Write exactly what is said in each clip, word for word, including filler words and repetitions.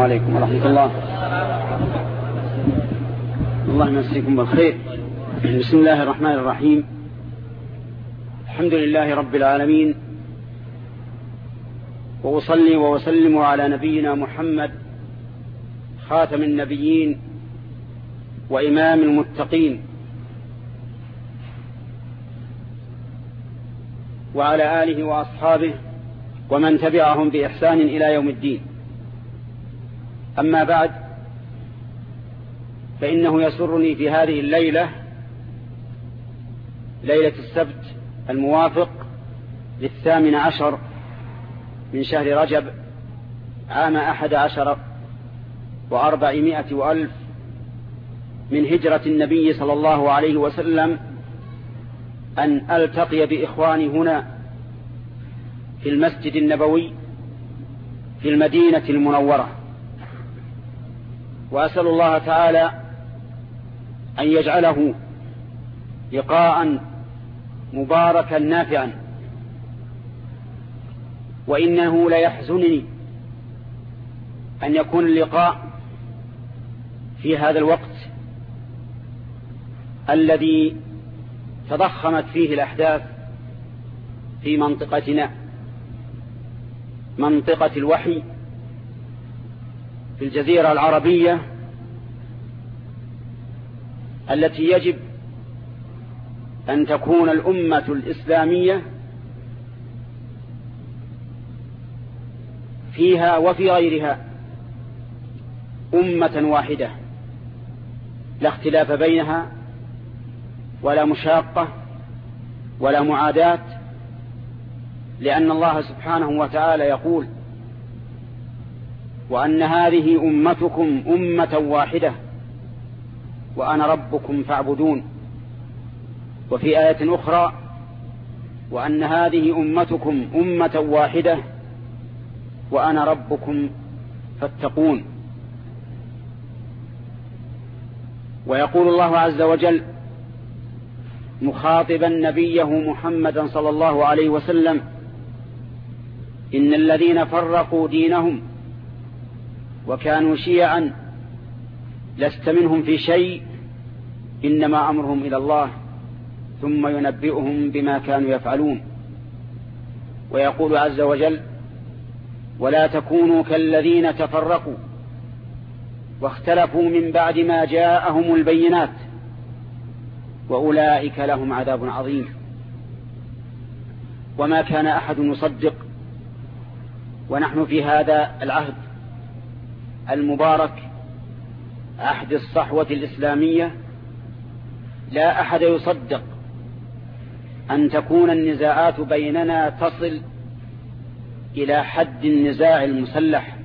عليكم ورحمة الله. الله يمسيكم بالخير. بسم الله الرحمن الرحيم. الحمد لله رب العالمين، وأصلي وأسلم على نبينا محمد خاتم النبيين وإمام المتقين، وعلى آله وأصحابه ومن تبعهم بإحسان إلى يوم الدين. أما بعد، فإنه يسرني في هذه الليلة، ليلة السبت الموافق للثامن عشر من شهر رجب عام أحد عشر وأربعمائة وألف من هجرة النبي صلى الله عليه وسلم، أن ألتقي بإخواني هنا في المسجد النبوي في المدينة المنورة، وأسأل الله تعالى أن يجعله لقاء مباركا نافعا. وإنه ليحزنني أن يكون اللقاء في هذا الوقت الذي تضخمت فيه الأحداث في منطقتنا، منطقة الوحي في الجزيرة العربية، التي يجب أن تكون الأمة الإسلامية فيها وفي غيرها أمة واحدة، لا اختلاف بينها ولا مشاقة ولا معاداة، لأن الله سبحانه وتعالى يقول: وأن هذه أمتكم أمة واحدة وأنا ربكم فاعبدون. وفي آية أخرى: وأن هذه أمتكم أمة واحدة وأنا ربكم فاتقون. ويقول الله عز وجل مخاطبا نبيه محمدا صلى الله عليه وسلم: إن الذين فرقوا دينهم وكانوا شيعا لست منهم في شيء، إنما أمرهم إلى الله ثم ينبئهم بما كانوا يفعلون. ويقول عز وجل: ولا تكونوا كالذين تفرقوا واختلفوا من بعد ما جاءهم البينات وأولئك لهم عذاب عظيم. وما كان أحد يصدق، ونحن في هذا العهد المبارك، عهد الصحوة الإسلامية، لا أحد يصدق أن تكون النزاعات بيننا تصل إلى حد النزاع المسلح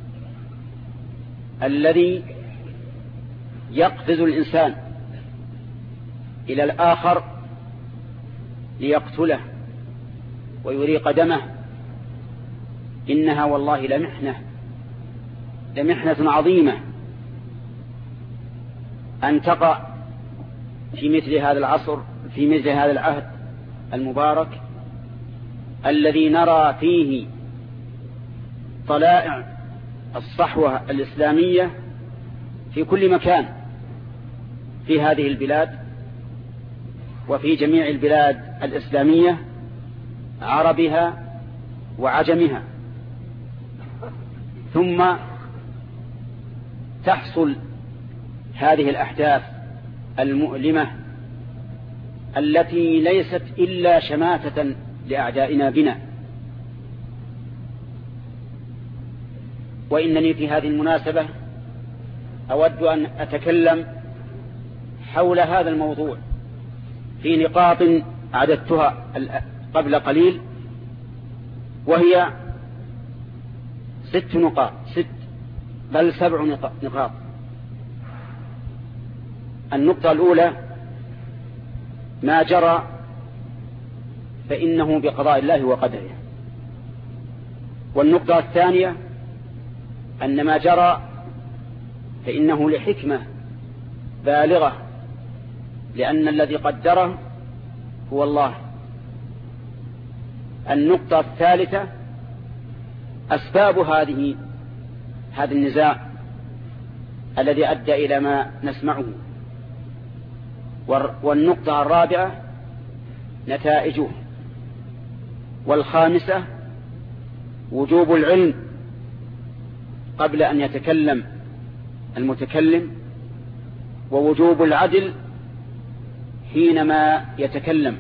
الذي يقفز الإنسان إلى الآخر ليقتله ويريق دمه. إنها والله لمحنة لمحنة عظيمة أن تقع في مثل هذا العصر، في مثل هذا العهد المبارك الذي نرى فيه طلائع الصحوة الإسلامية في كل مكان في هذه البلاد وفي جميع البلاد الإسلامية، عربها وعجمها. ثم تحصل هذه الأحداث المؤلمة التي ليست إلا شماتة لأعدائنا بنا. وإنني في هذه المناسبة أود أن أتكلم حول هذا الموضوع في نقاط عددتها قبل قليل، وهي ست نقاط ست بل سبع نقاط. النقطة الأولى: ما جرى فإنه بقضاء الله وقدره. والنقطة الثانية: أن ما جرى فإنه لحكمة بالغة، لأن الذي قدره هو الله. النقطة الثالثة: أسباب هذه هذا النزاع الذي أدى إلى ما نسمعه. والنقطة الرابعة نتائجه. والخامسة وجوب العلم قبل أن يتكلم المتكلم، ووجوب العدل حينما يتكلم.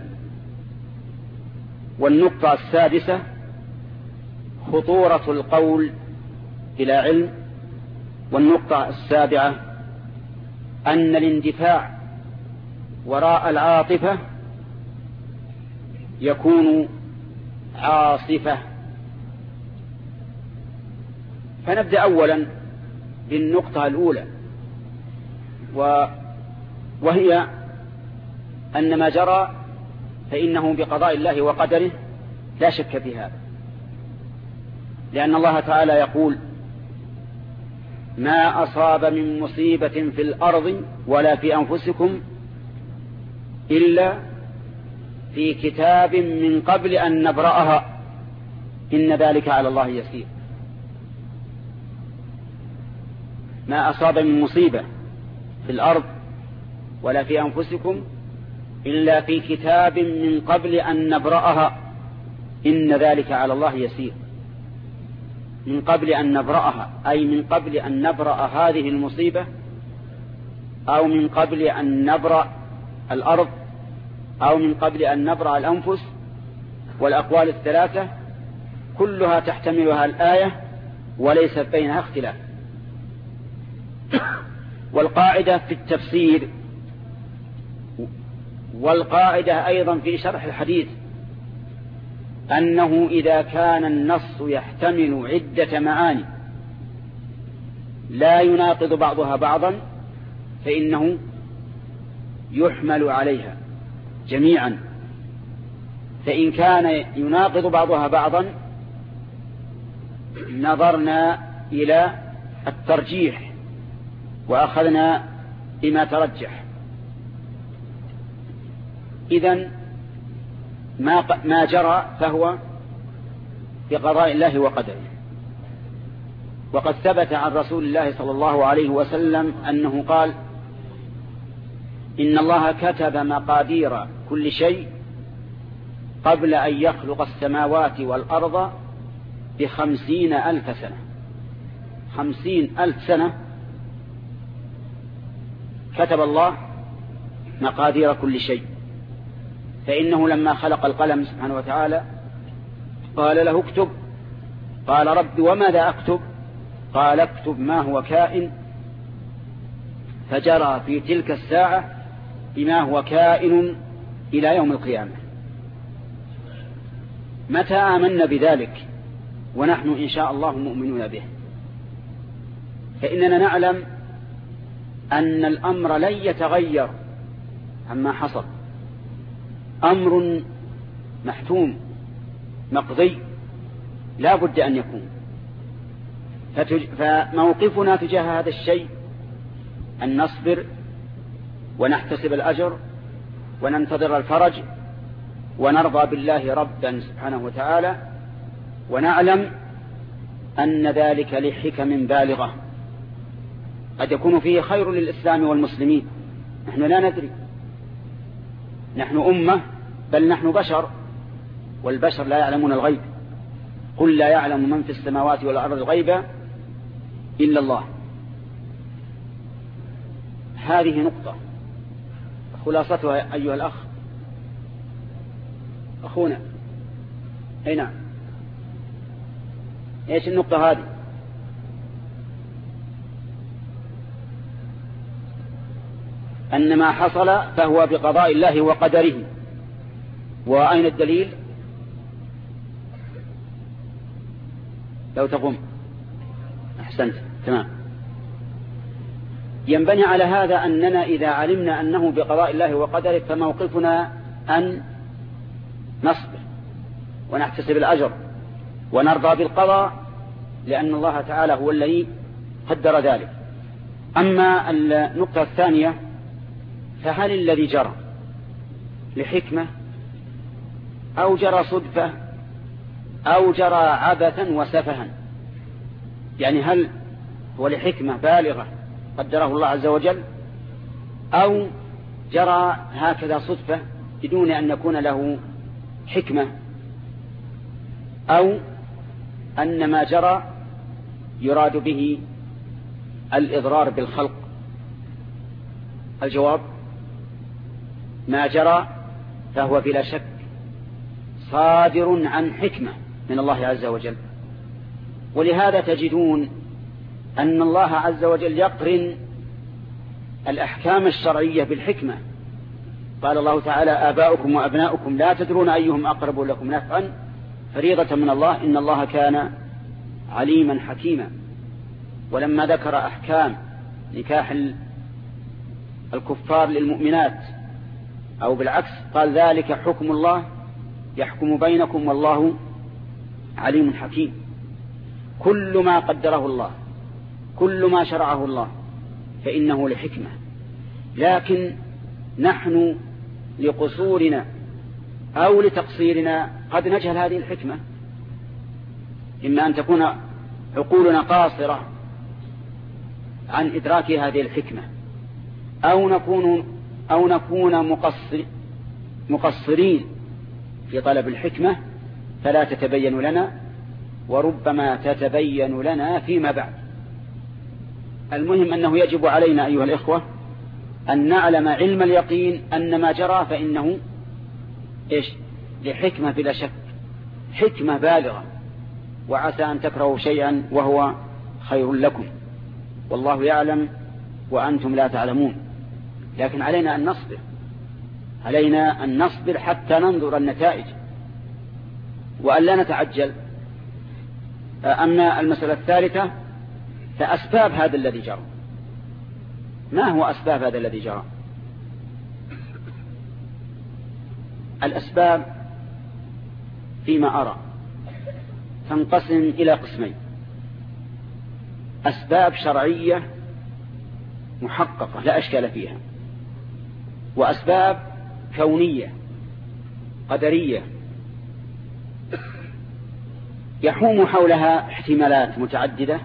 والنقطة السادسة خطورة القول بلا علم. والنقطة السابعة أن الاندفاع وراء العاطفة يكون عاصفة. فنبدأ أولا بالنقطة الأولى، وهي أن ما جرى فإنه بقضاء الله وقدره لا شك في هذا، لأن الله تعالى يقول: ما أصاب من مصيبة في الأرض ولا في أنفسكم إلا في كتاب من قبل أن نبرأها إن ذلك على الله يسير. ما أصاب من مصيبة في الأرض ولا في أنفسكم إلا في كتاب من قبل أن نبرأها إن ذلك على الله يسير. من قبل أن نبرأها أي من قبل أن نبرأ هذه المصيبة، أو من قبل أن نبرأ الأرض، أو من قبل أن نبرأ الأنفس. والأقوال الثلاثة كلها تحتملها الآية وليس بينها اختلاف. والقاعدة في التفسير والقاعدة أيضا في شرح الحديث أنه إذا كان النص يحتمل عدة معاني لا يناقض بعضها بعضا فإنه يحمل عليها جميعا. فإن كان يناقض بعضها بعضا نظرنا إلى الترجيح وأخذنا بما ترجح. إذن ما ما جرى فهو بقضاء الله وقدره. وقد ثبت عن رسول الله صلى الله عليه وسلم أنه قال: إن الله كتب مقادير كل شيء قبل أن يخلق السماوات والأرض بخمسين ألف سنة. خمسين ألف سنة كتب الله مقادير كل شيء. فإنه لما خلق القلم سبحانه وتعالى قال له: اكتب. قال: رب وماذا أكتب؟ قال: اكتب ما هو كائن. فجرى في تلك الساعة بما هو كائن إلى يوم القيامة. متى آمنا بذلك ونحن إن شاء الله مؤمنون به؟ فإننا نعلم أن الأمر لن يتغير عما حصل، أمر محتوم مقضي لا بد أن يكون. فموقفنا تجاه هذا الشيء أن نصبر ونحتسب الأجر وننتظر الفرج ونرضى بالله ربا سبحانه وتعالى، ونعلم أن ذلك لحكم بالغة قد يكون فيه خير للإسلام والمسلمين. نحن لا ندري، نحن أمة بل نحن بشر، والبشر لا يعلمون الغيب. قل لا يعلم من في السماوات والأرض الغيب إلا الله. هذه نقطة خلاصتها أيها الأخ أخونا. أي نعم، إيش النقطة هذه؟ أن ما حصل فهو بقضاء الله وقدره. وأين الدليل؟ لو تقوم. أحسنت، تمام. ينبني على هذا أننا إذا علمنا أنه بقضاء الله وقدره فموقفنا أن نصبر ونحتسب الأجر ونرضى بالقضاء، لأن الله تعالى هو الذي قدر ذلك. أما النقطة الثانية، فهل الذي جرى لحكمة أو جرى صدفة أو جرى عبثا وسفها؟ يعني هل ولحكمة بالغة قدره الله عز وجل، أو جرى هكذا صدفة بدون أن يكون له حكمة، أو أن ما جرى يراد به الإضرار بالخلق. الجواب: ما جرى فهو بلا شك صادر عن حكمة من الله عز وجل. ولهذا تجدون أن الله عز وجل يقرن الأحكام الشرعية بالحكمة. قال الله تعالى: آباؤكم وأبناؤكم لا تدرون أيهم أقرب لكم نفعا فريضة من الله إن الله كان عليما حكيما. ولما ذكر أحكام نكاح الكفار للمؤمنات أو بالعكس قال: ذلك حكم الله يحكم بينكم والله عليم حكيم. كل ما قدره الله، كل ما شرعه الله فإنه لحكمة، لكن نحن لقصورنا أو لتقصيرنا قد نجهل هذه الحكمة. إما أن تكون عقولنا قاصرة عن إدراك هذه الحكمة، أو نكون أو نكون مقصر مقصرين في طلب الحكمة فلا تتبين لنا، وربما تتبين لنا فيما بعد. المهم أنه يجب علينا أيها الإخوة أن نعلم علم اليقين أن ما جرى فإنه إيش؟ لحكمة بلا شك، حكمة بالغة، وعسى أن تكرهوا شيئا وهو خير لكم والله يعلم وأنتم لا تعلمون. لكن علينا أن نصبر، علينا أن نصبر حتى ننظر النتائج وأن لا نتعجل. أما المسألة الثالثة فأسباب هذا الذي جرى. ما هو أسباب هذا الذي جرى؟ الأسباب فيما أرى تنقسم إلى قسمين: أسباب شرعية محققة لا أشكال فيها، وأسباب كونية قدرية يحوم حولها احتمالات متعددة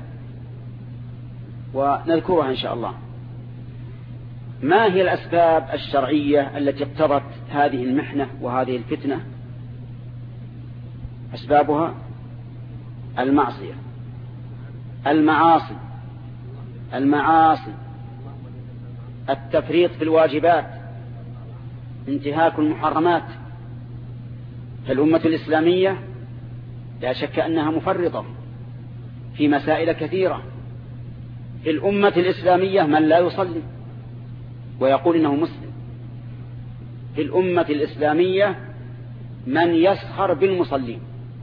ونذكرها إن شاء الله. ما هي الأسباب الشرعية التي اقتضت هذه المحنة وهذه الفتنة؟ أسبابها المعصية، المعاصي المعاصي التفريط في الواجبات، انتهاك المحرمات. فالأمة الإسلامية لا شك أنها مفرطة في مسائل كثيرة. في الأمة الإسلامية من لا يصلي ويقول إنه مسلم. في الأمة الإسلامية من يسخر بالمصلين،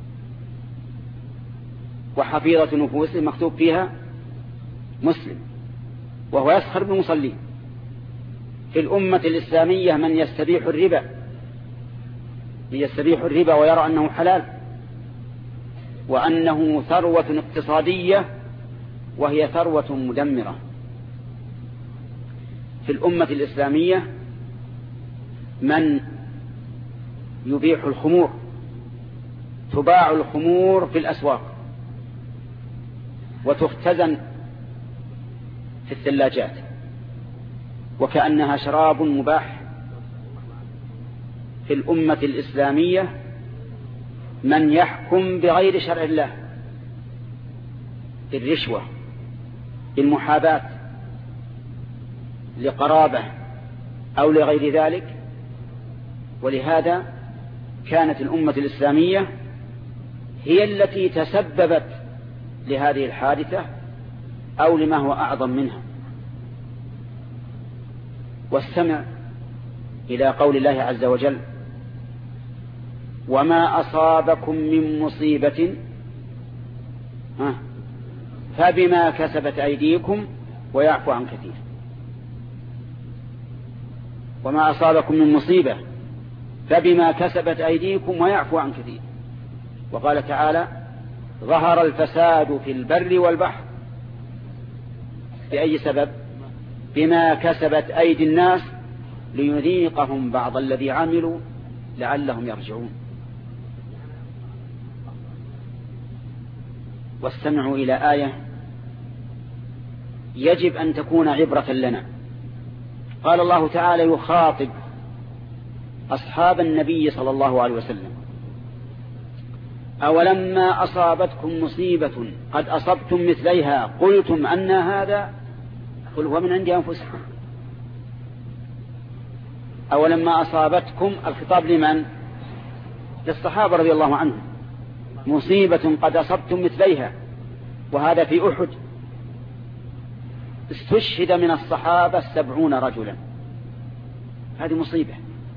وحفيظة نفوسه مكتوب فيها مسلم وهو يسخر بالمصلين. في الأمة الإسلامية من يستبيح الربا يستبيح الربا ويرى أنه حلال وأنه ثروة اقتصادية وهي ثروة مدمرة. في الأمة الإسلامية من يبيح الخمور، تباع الخمور في الأسواق وتختزن في الثلاجات وكأنها شراب مباح. في الأمة الإسلامية من يحكم بغير شرع الله، بالرشوة، بالمحاباة لقرابة أو لغير ذلك. ولهذا كانت الأمة الإسلامية هي التي تسببت لهذه الحادثة أو لما هو أعظم منها. واستمع إلى قول الله عز وجل: وما أصابكم من مصيبة فبما كسبت أيديكم ويعفو عن كثير. وما أصابكم من مصيبة فبما كسبت أيديكم ويعفو عن كثير. وقال تعالى: ظهر الفساد في البر والبحر. بأي سبب؟ بما كسبت أيدي الناس ليذيقهم بعض الذي عملوا لعلهم يرجعون. واستمعوا إلى آية يجب أن تكون عبرة لنا. قال الله تعالى يخاطب أصحاب النبي صلى الله عليه وسلم: أولما أصابتكم مصيبة قد أصبتم مثليها قلتم أن هذا قل هو من عند أنفسكم. أولما أصابتكم الخطاب لمن؟ للصحابة رضي الله عنهم. مصيبة قد أصبتم مثليها، وهذا في أحد استشهد من الصحابة سبعون رجلا، هذه مصيبة.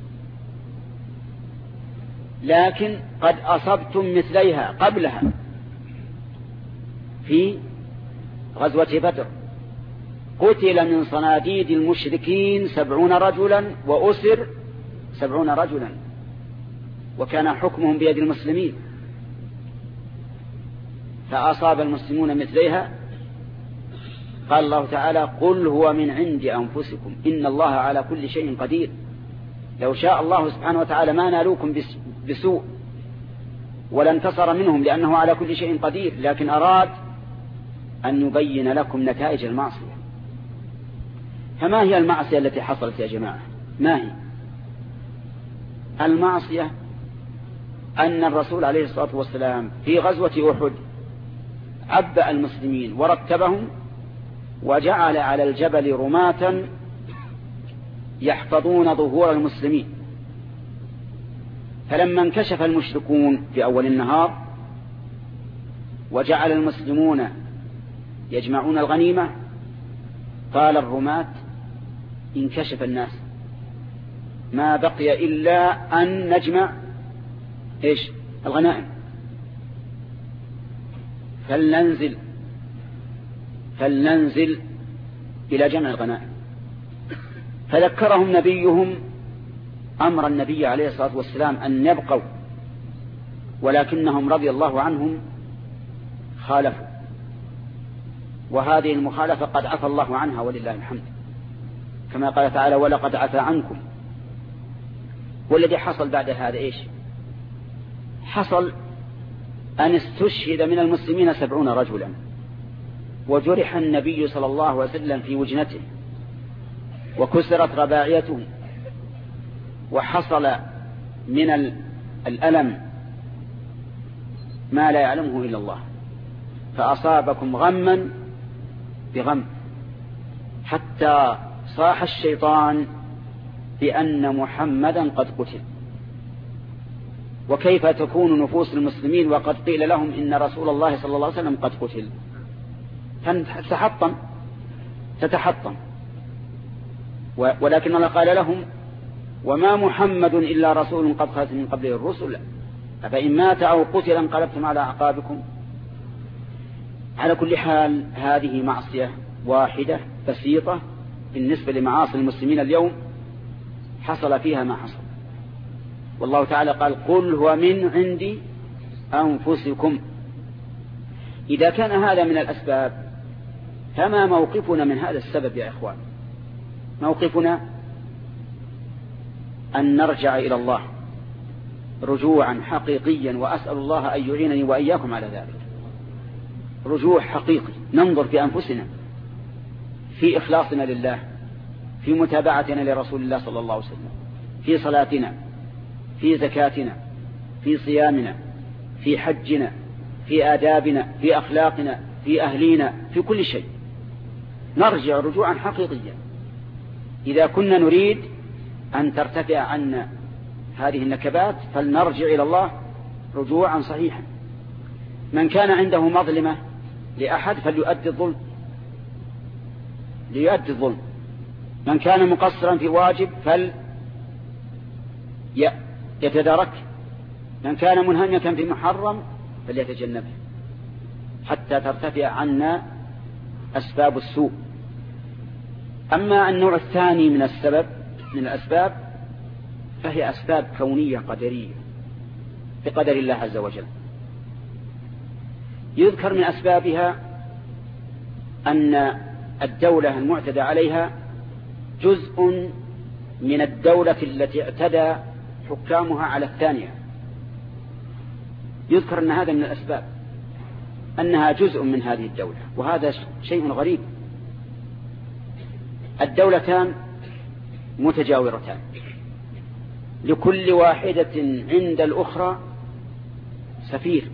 لكن قد أصبتم مثليها قبلها في غزوة بدر، قتل من صناديد المشركين سبعون رجلا وأسر سبعون رجلا، وكان حكمهم بيد المسلمين، فأصاب المسلمون مثليها. قال الله تعالى: قل هو من عند أنفسكم إن الله على كل شيء قدير. لو شاء الله سبحانه وتعالى ما نالوكم بسوء ولا انتصر منهم، لأنه على كل شيء قدير، لكن أراد أن يبين لكم نتائج المعصية. فما هي المعصية التي حصلت يا جماعة؟ ما هي المعصية؟ أن الرسول عليه الصلاة والسلام في غزوة أحد عبأ المسلمين ورتبهم وجعل على الجبل رماة يحفظون ظهور المسلمين، فلما انكشف المشركون في أول النهار وجعل المسلمون يجمعون الغنيمة، قال الرماة: انكشف الناس، ما بقي إلا أن نجمع إيش؟ الغنائم، فلننزل فلننزل إلى جمع الغنائم. فذكرهم نبيهم أمر النبي عليه الصلاة والسلام أن يبقوا، ولكنهم رضي الله عنهم خالفوا، وهذه المخالفة قد عفى الله عنها ولله الحمد، كما قال تعالى: ولقد عفى عنكم. والذي حصل بعد هذا إيش؟ حصل أن استشهد من المسلمين سبعون رجلا، وجرح النبي صلى الله عليه وسلم في وجنته، وكسرت رباعيته، وحصل من الألم ما لا يعلمه إلا الله، فأصابكم غما بغم، حتى صاح الشيطان بأن محمدا قد قتل. وكيف تكون نفوس المسلمين وقد قيل لهم إن رسول الله صلى الله عليه وسلم قد قتل؟ تتحطم تتحطم ولكن الله قال لهم: وما محمد إلا رسول قد خلت من قبله الرسل أفإن مات أو قتل انقلبتم على أعقابكم. على كل حال هذه معصية واحدة بسيطة بالنسبة لمعاصي المسلمين اليوم حصل فيها ما حصل. والله تعالى قال: قل هو من عند أنفسكم. إذا كان هذا من الأسباب، فما موقفنا من هذا السبب يا إخوان؟ موقفنا أن نرجع إلى الله رجوعا حقيقيا، وأسأل الله أن يعينني وإياكم على ذلك. رجوع حقيقي، ننظر في أنفسنا، في إخلاصنا لله، في متابعتنا لرسول الله صلى الله عليه وسلم، في صلاتنا، في زكاتنا، في صيامنا، في حجنا، في آدابنا، في أخلاقنا، في أهلينا، في كل شيء نرجع رجوعا حقيقيا. إذا كنا نريد أن ترتفع عنا هذه النكبات فلنرجع إلى الله رجوعا صحيحا. من كان عنده مظلمة لأحد فليؤدي الظلم ليؤدي الظلم من كان مقصرا في واجب فليتدارك، من كان منهمكا في محرم فليتجنبه، حتى ترتفع عنا أسباب السوء. أما النوع الثاني من السبب من الأسباب فهي أسباب كونية قدرية بقدر الله عز وجل. يذكر من أسبابها أن الدولة المعتدى عليها جزء من الدولة التي اعتدى حكامها على الثانية. يذكر أن هذا من الأسباب، أنها جزء من هذه الدولة، وهذا شيء غريب الدولتان متجاورتان، لكل واحدة عند الأخرى سفير،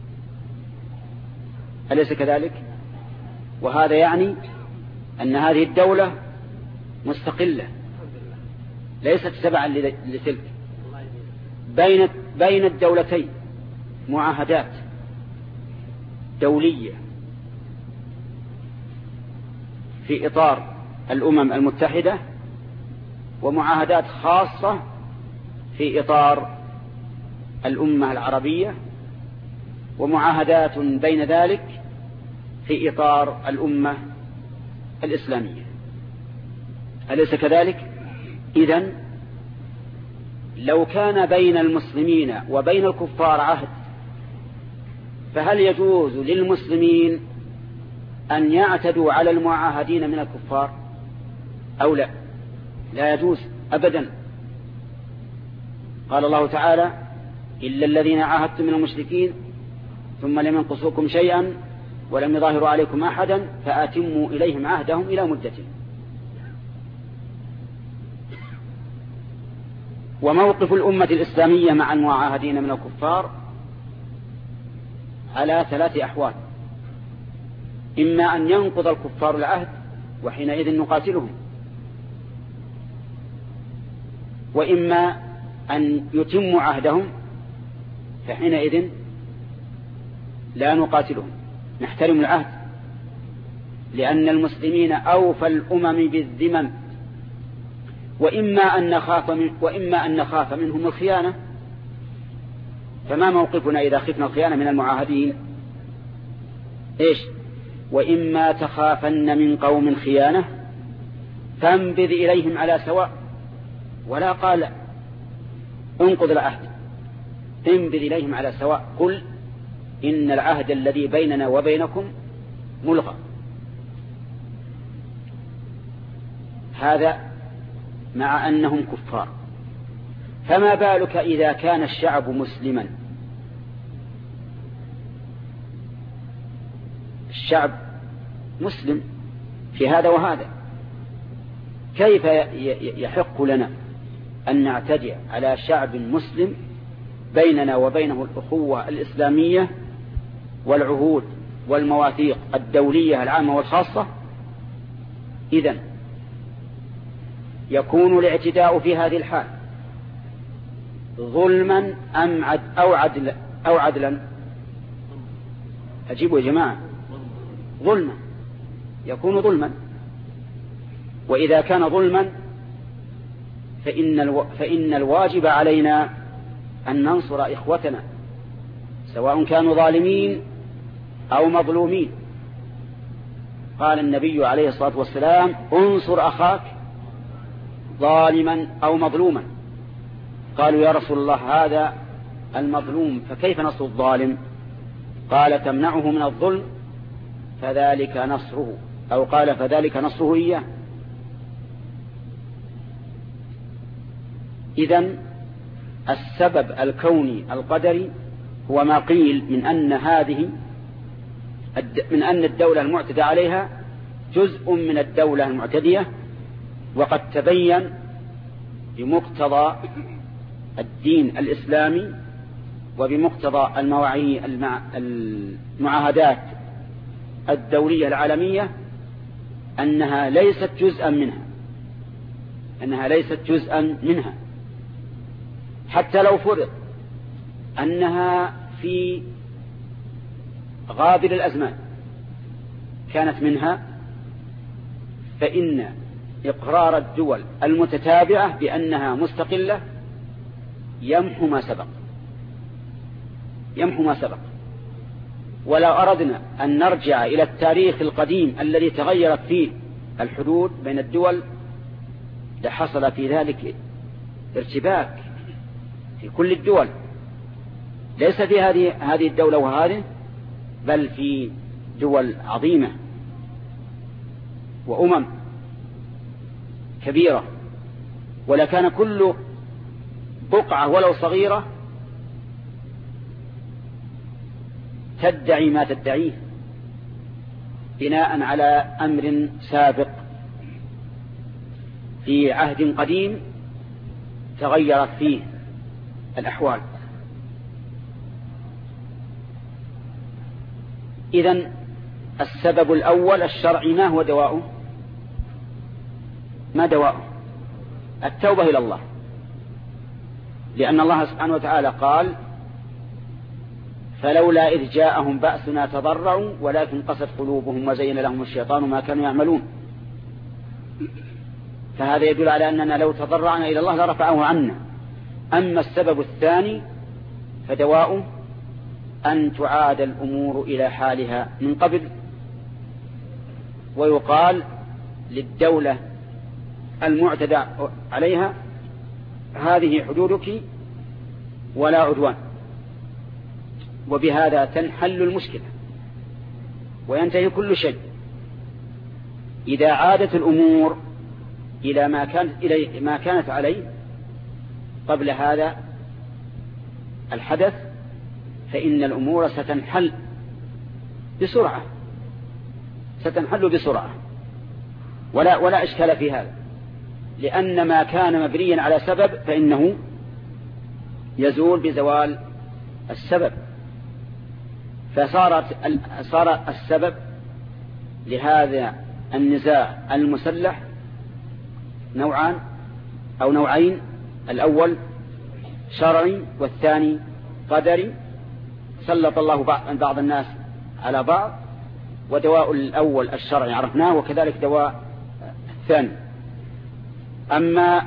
أليس كذلك؟ وهذا يعني أن هذه الدولة مستقلة ليست تبعا لتلك. بين بين الدولتين معاهدات دولية في إطار الأمم المتحدة، ومعاهدات خاصة في إطار الأمة العربية، ومعاهدات بين ذلك في إطار الأمة الإسلامية، أليس كذلك؟ إذن لو كان بين المسلمين وبين الكفار عهد، فهل يجوز للمسلمين أن يعتدوا على المعاهدين من الكفار أو لا؟ لا يجوز أبدا. قال الله تعالى: إلا الذين عاهدتم من المشركين ثم لم ينقصوكم شيئا ولم يظاهروا عليكم أحدا فآتموا إليهم عهدهم إلى مدتهم. وموقف الأمة الإسلامية مع المعاهدين من الكفار على ثلاث أحوال: إما أن ينقض الكفار العهد وحينئذ نقاتلهم، وإما أن يتموا عهدهم فحينئذ لا نقاتلهم، نحترم العهد، لأن المسلمين أوفى الأمم بالذمم. وإما أن نخاف من وإما أن نخاف منهم الخيانة، فما موقفنا إذا خفنا الخيانة من المعاهدين؟ إيش؟ وإما تخافن من قوم خيانة فانبذ إليهم على سواء. ولا قال انقض العهد، انبذ إليهم على سواء، قل إن العهد الذي بيننا وبينكم ملغى. هذا مع أنهم كفار. فما بالك إذا كان الشعب مسلما؟ الشعب مسلم في هذا وهذا، كيف يحق لنا أن نعتدي على شعب مسلم بيننا وبينه الأخوة الإسلامية والعهود والمواثيق الدولية العامة والخاصة؟ إذن يكون الاعتداء في هذه الحال ظلما أم عد أو عدلا أو عدلا؟ أجيبوا يا جماعة. ظلما، يكون ظلما. وإذا كان ظلما فإن, الو... فإن الواجب علينا أن ننصر إخوتنا سواء كانوا ظالمين أو مظلومين. قال النبي عليه الصلاة والسلام: انصر أخاك ظالما أو مظلوما. قالوا: يا رسول الله هذا المظلوم فكيف نصر الظالم؟ قال: تمنعه من الظلم فذلك نصره، أو قال: فذلك نصره إياه. إذن السبب الكوني القدري هو ما قيل من أن هذه من أن الدولة المعتدى عليها جزء من الدولة المعتدية، وقد تبين بمقتضى الدين الإسلامي وبمقتضى المواعيد المعاهدات الدولية العالمية أنها ليست جزءا منها أنها ليست جزءا منها حتى لو فرض أنها في غابر الأزمان كانت منها، فإن إقرار الدول المتتابعة بأنها مستقلة يمحو ما سبق يمحو ما سبق. ولو أردنا أن نرجع إلى التاريخ القديم الذي تغيرت فيه الحدود بين الدول لحصل في ذلك ارتباك في كل الدول، ليس في هذه هذه الدولة وهذه، بل في دول عظيمة وأمم كبيرة، ولكان كل بقعة ولو صغيرة تدعي ما تدعيه بناء على أمر سابق في عهد قديم تغيرت فيه الأحوال. إذن السبب الأول الشرعي ما هو دواؤه؟ ما دواؤه؟ التوبة إلى الله، لأن الله سبحانه وتعالى قال فلولا إذ جاءهم بأسنا تضرعوا ولكن قست قلوبهم وزين لهم الشيطان ما كانوا يعملون. فهذا يدل على أننا لو تضرعنا إلى الله لرفعه عنا. أما السبب الثاني فدواؤه أن تعاد الأمور إلى حالها من قبل، ويقال للدولة المعتدى عليها هذه حدودك ولا عدوان، وبهذا تنحل المشكلة وينتهي كل شيء. إذا عادت الأمور إلى ما كانت, إلى ما كانت عليه قبل هذا الحدث فإن الأمور ستنحل بسرعة ستنحل بسرعة ولا, ولا إشكال في هذا، لأن ما كان مبنيا على سبب فإنه يزول بزوال السبب. فصارت صار السبب لهذا النزاع المسلح نوعان أو نوعين، الأول شرعي والثاني قدري، سلط الله بعض الناس على بعض، ودواء الأول الشرعي عرفناه، وكذلك دواء الثاني. أما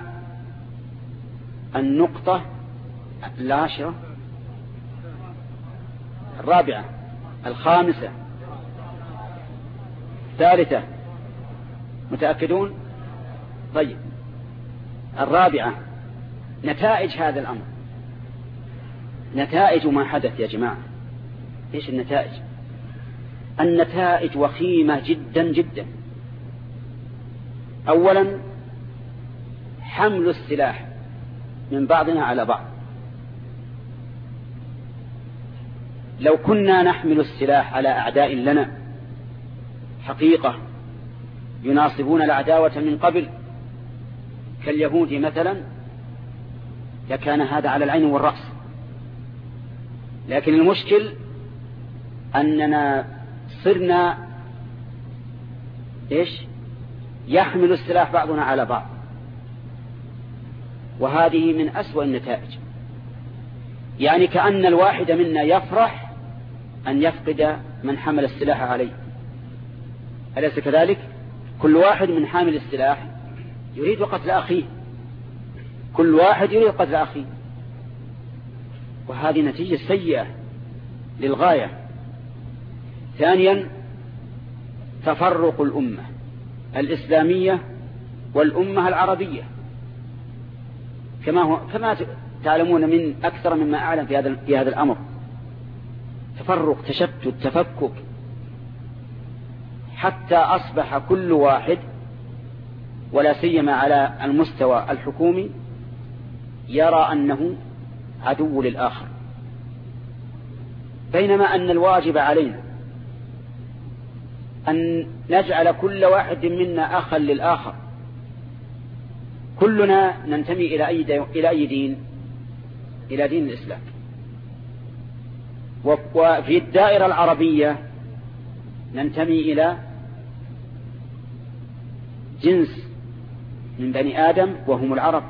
النقطة العاشرة الرابعة الخامسة الثالثة متأكدون؟ طيب، الرابعة نتائج هذا الأمر، نتائج ما حدث يا جماعة. إيش النتائج؟ النتائج وخيمة جدا جدا. أولا حمل السلاح من بعضنا على بعض. لو كنا نحمل السلاح على أعداء لنا حقيقة يناصبون العداوة من قبل كاليهود مثلا لكان هذا على العين والرأس، لكن المشكل أننا صرنا إيش يحمل السلاح بعضنا على بعض، وهذه من أسوأ النتائج. يعني كأن الواحد منا يفرح أن يفقد من حمل السلاح عليه، أليس كذلك؟ كل واحد من حامل السلاح يريد قتل أخيه، كل واحد يريد قتل أخيه، وهذه نتيجة سيئة للغاية. ثانيا تفرق الأمة الإسلامية والأمة العربية، كما هو كما تعلمون من أكثر مما أعلم في هذا في هذا الأمر. تفرق، تشتت، تفكك، حتى أصبح كل واحد ولا سيما على المستوى الحكومي يرى أنه عدو للآخر، بينما أن الواجب علينا أن نجعل كل واحد منا أخا للآخر. كلنا ننتمي إلى أي إلى أي دين؟ إلى دين الإسلام. وفي الدائرة العربية ننتمي إلى جنس من بني آدم وهم العرب.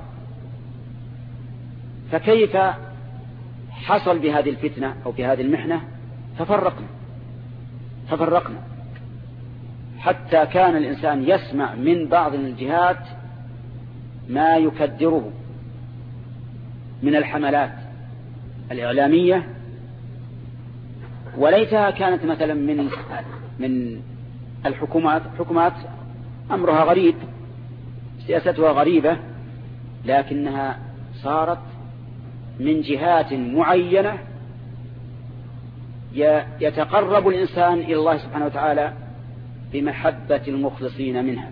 فكيف حصل بهذه الفتنة أو بهذه المحنة؟ تفرقنا تفرقنا حتى كان الإنسان يسمع من بعض الجهات ما يكدره من الحملات الإعلامية، وليتها كانت مثلا من من الحكومات. حكومات أمرها غريب، سياستها غريبة، لكنها صارت من جهات معينة يتقرب الإنسان إلى الله سبحانه وتعالى بمحبة المخلصين منها،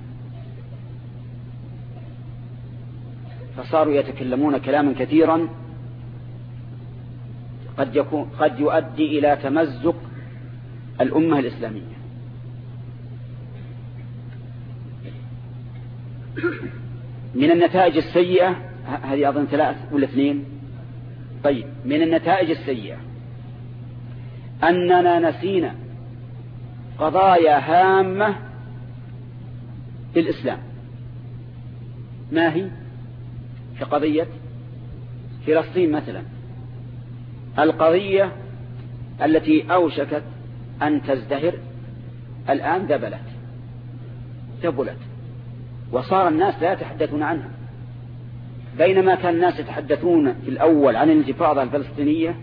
فصاروا يتكلمون كلاما كثيرا قد يكون قد يؤدي إلى تمزق الأمة الإسلامية. من النتائج السيئة، هذه أظن ثلاث ولا اثنين. طيب، من النتائج السيئة أننا نسينا قضايا هامة في الإسلام. ما هي؟ في قضية فلسطين مثلا، القضية التي أوشكت أن تزدهر الآن ذبلت ذبلت وصار الناس لا يتحدثون عنها، بينما كان الناس يتحدثون في الأول عن الانتفاضة الفلسطينية،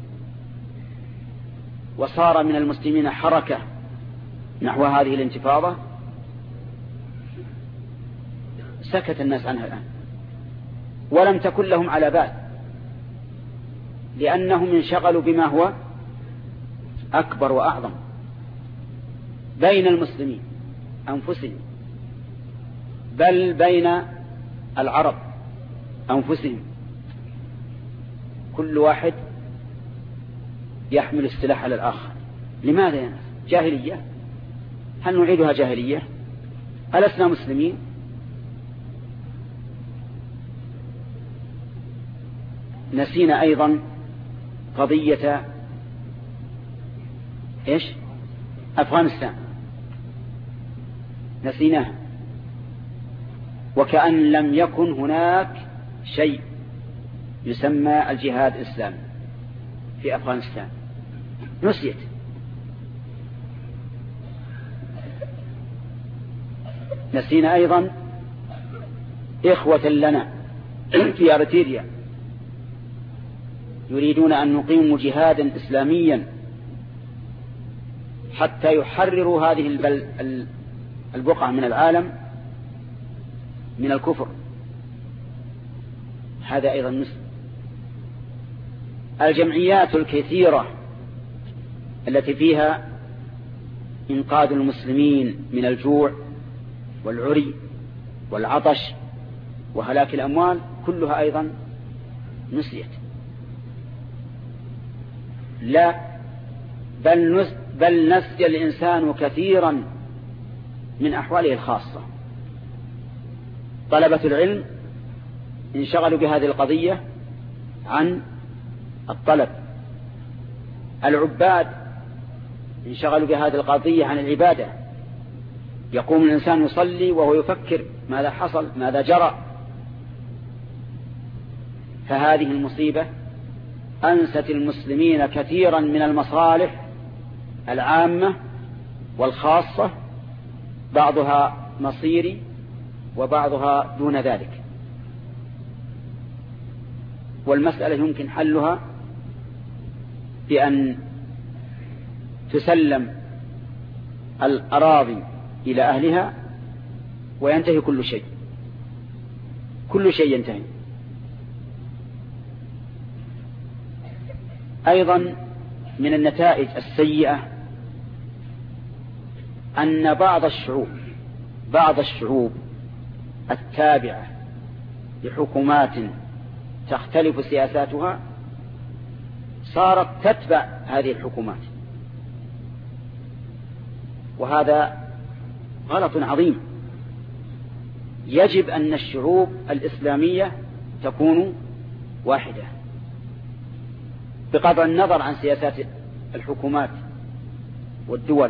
وصار من المسلمين حركة نحو هذه الانتفاضة، سكت الناس عنها الآن ولم تكن لهم على بال، لأنهم انشغلوا بما هو أكبر وأعظم بين المسلمين أنفسهم، بل بين العرب أنفسهم، كل واحد يحمل السلاح على الآخر. لماذا يا ناس؟ جاهلية؟ هل نعيدها جاهلية؟ ألسنا مسلمين؟ نسينا أيضا قضية إيش؟ أفغانستان، نسيناها، وكأن لم يكن هناك شيء يسمى الجهاد الإسلامي في أفغانستان، نسيت. نسينا أيضا إخوة لنا في أريتريا يريدون أن نقيموا جهادا إسلاميا حتى يحرروا هذه البقعة من العالم من الكفر، هذا أيضا مثل الجمعيات الكثيرة التي فيها إنقاذ المسلمين من الجوع والعري والعطش وهلاك الأموال، كلها أيضا نسيت. لا، بل, نس بل نسي الإنسان كثيرا من أحواله الخاصة. طلبة العلم انشغلوا بهذه القضية عن الطلب، العباد انشغلوا بهذه القضية عن العبادة، يقوم الإنسان يصلي وهو يفكر ماذا حصل، ماذا جرى. فهذه المصيبة أنست المسلمين كثيرا من المصالح العامة والخاصة، بعضها مصيري وبعضها دون ذلك، والمسألة يمكن حلها بأن تسلم الأراضي إلى أهلها وينتهي كل شيء، كل شيء ينتهي. أيضا من النتائج السيئة أن بعض الشعوب بعض الشعوب التابعة لحكومات تختلف سياساتها صارت تتبع هذه الحكومات، وهذا غلط عظيم. يجب أن الشعوب الإسلامية تكون واحدة بقطع النظر عن سياسات الحكومات والدول.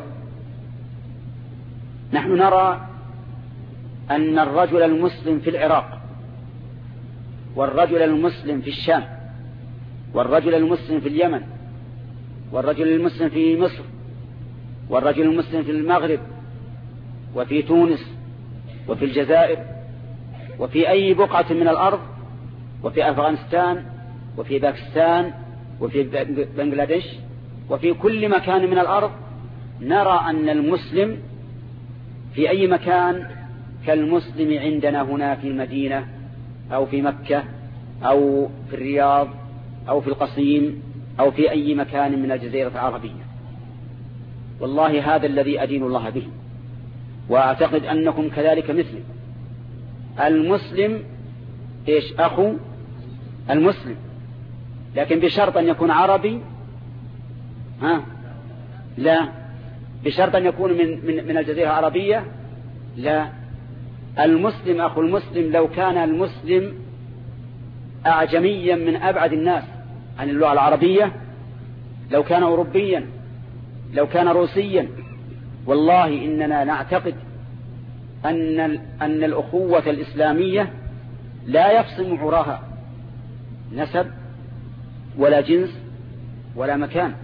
نحن نرى أن الرجل المسلم في العراق والرجل المسلم في الشام والرجل المسلم في اليمن والرجل المسلم في مصر والرجل المسلم في المغرب وفي تونس وفي الجزائر وفي أي بقعة من الأرض وفي أفغانستان وفي باكستان وفي بنغلاديش وفي كل مكان من الأرض، نرى أن المسلم في أي مكان كالمسلم عندنا هنا في المدينة أو في مكة أو في الرياض أو في القصيم أو في أي مكان من الجزيرة العربية. والله هذا الذي أدين الله به، وأعتقد أنكم كذلك مثلي. المسلم إيش؟ أخو المسلم، لكن بشرط أن يكون عربي. ها؟ لا، بشرط أن يكون من, من, من الجزيرة العربية. لا، المسلم أخو المسلم لو كان المسلم أعجميا من أبعد الناس عن اللغة العربية، لو كان أوروبيا، لو كان روسيا، والله إننا نعتقد أن أن الأخوة الإسلامية لا يفصم عراها نسب ولا جنس ولا مكان.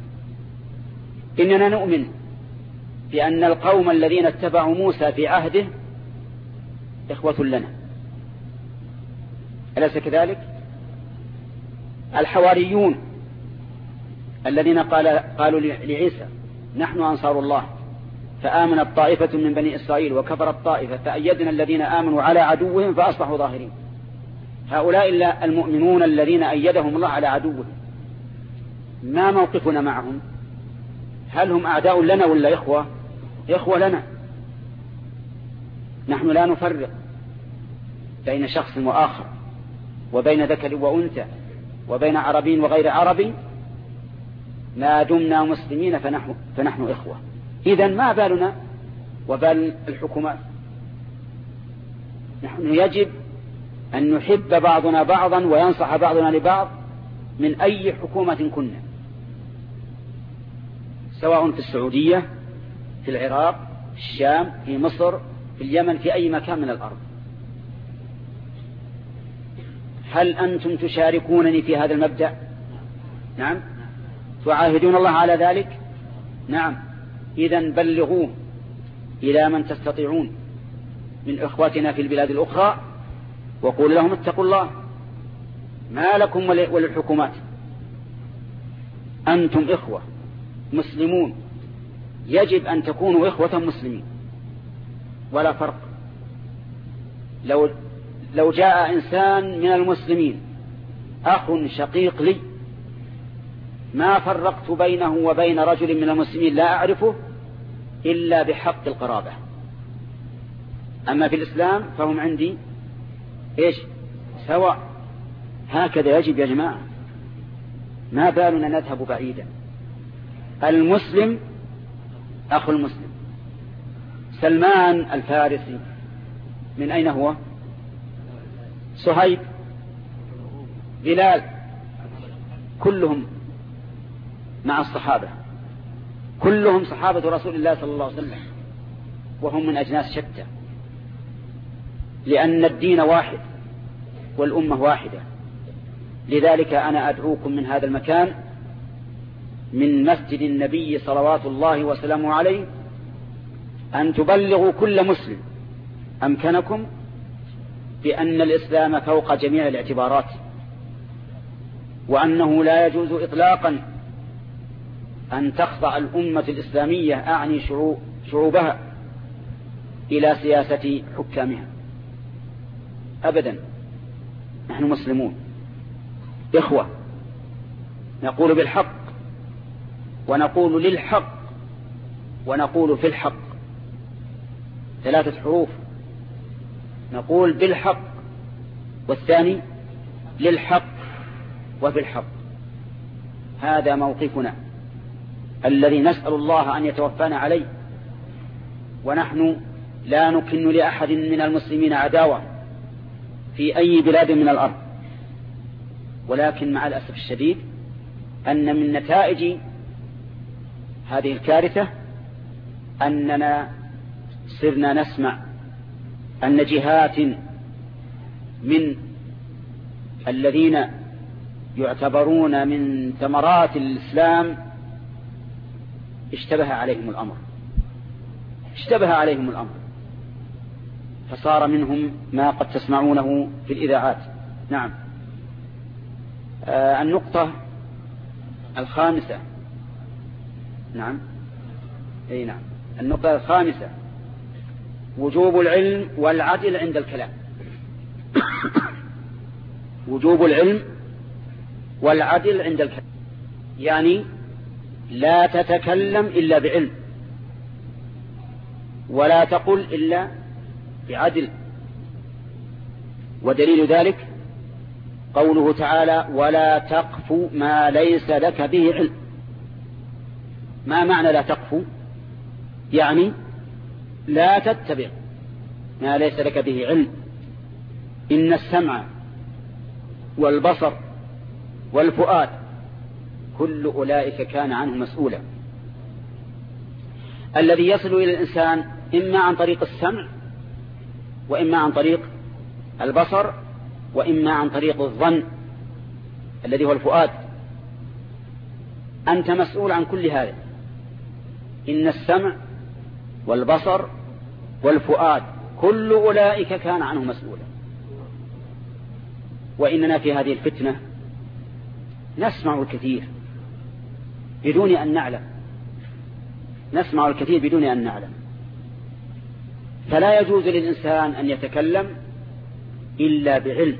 إننا نؤمن بأن القوم الذين اتبعوا موسى في عهده إخوة لنا، أليس كذلك؟ الحواريون الذين قال قالوا لعيسى نحن أنصار الله، فآمنت طائفة من بني إسرائيل وكفرت طائفة فأيدنا الذين آمنوا على عدوهم فأصبحوا ظاهرين. هؤلاء إلا المؤمنون الذين أيدهم الله على عدوهم. ما موقفنا معهم؟ هل هم أعداء لنا ولا إخوة؟ إخوة لنا. نحن لا نفرق بين شخص وآخر، وبين ذكر وأنثى، وبين عربي وغير عربي، ما دمنا مسلمين فنحن, فنحن إخوة. إذن ما بالنا وبال الحكومات؟ نحن يجب أن نحب بعضنا بعضا وينصح بعضنا لبعض من أي حكومة كنا، سواء في السعودية، في العراق، في الشام، في مصر، في اليمن، في أي مكان من الأرض. هل أنتم تشاركونني في هذا المبدأ؟ نعم. تعاهدون الله على ذلك؟ نعم. إذن بلغوه إلى من تستطيعون من إخواتنا في البلاد الأخرى، وقول لهم اتقوا الله، ما لكم وللحكومات، أنتم إخوة مسلمون، يجب أن تكونوا إخوة مسلمين ولا فرق. لو لو جاء إنسان من المسلمين أخ شقيق لي، ما فرقت بينه وبين رجل من المسلمين لا أعرفه إلا بحق القرابة. أما في الإسلام فهم عندي إيش؟ سواء. هكذا يجب يا جماعة، ما بالنا نذهب بعيدا. المسلم أخو المسلم. سلمان الفارسي من أين هو؟ صهيب، بلال، كلهم مع الصحابة، كلهم صحابة رسول الله صلى الله عليه وسلم، وهم من أجناس شتى، لأن الدين واحد والأمة واحدة. لذلك أنا أدعوكم من هذا المكان، من مسجد النبي صلوات الله وسلامه عليه، أن تبلغوا كل مسلم أمكنكم بأن الإسلام فوق جميع الاعتبارات، وأنه لا يجوز إطلاقا أن تخضع الأمة الإسلامية، أعني شعوبها، إلى سياسة حكامها أبدا. نحن مسلمون إخوة، نقول بالحق ونقول للحق ونقول في الحق، ثلاثة حروف، نقول بالحق، والثاني للحق وفي الحق. هذا موقفنا الذي نسأل الله أن يتوفانا عليه. ونحن لا نكن لأحد من المسلمين عداوة في أي بلاد من الأرض، ولكن مع الأسف الشديد أن من نتائج هذه الكارثة أننا صرنا نسمع أن جهات من الذين يعتبرون من ثمرات الإسلام اشتبه عليهم الأمر اشتبه عليهم الأمر فصار منهم ما قد تسمعونه في الإذاعات. نعم. آه النقطة الخامسة. نعم. أي نعم. النقطة الخامسة وجوب العلم والعدل عند الكلام. وجوب العلم والعدل عند الكلام، يعني لا تتكلم إلا بعلم، ولا تقل إلا بعدل. ودليل ذلك قوله تعالى ولا تقف ما ليس لك به علم. ما معنى لا تقف؟ يعني لا تتبع ما ليس لك به علم. إن السمع والبصر والفؤاد كل أولئك كان عنه مسؤولا. الذي يصل إلى الإنسان إما عن طريق السمع وإما عن طريق البصر وإما عن طريق الظن الذي هو الفؤاد. أنت مسؤول عن كل هذا. إن السمع والبصر والفؤاد كل أولئك كان عنه مسؤولا. وإننا في هذه الفتنة نسمع الكثير بدون أن نعلم، نسمع الكثير بدون أن نعلم. فلا يجوز للإنسان أن يتكلم إلا بعلم،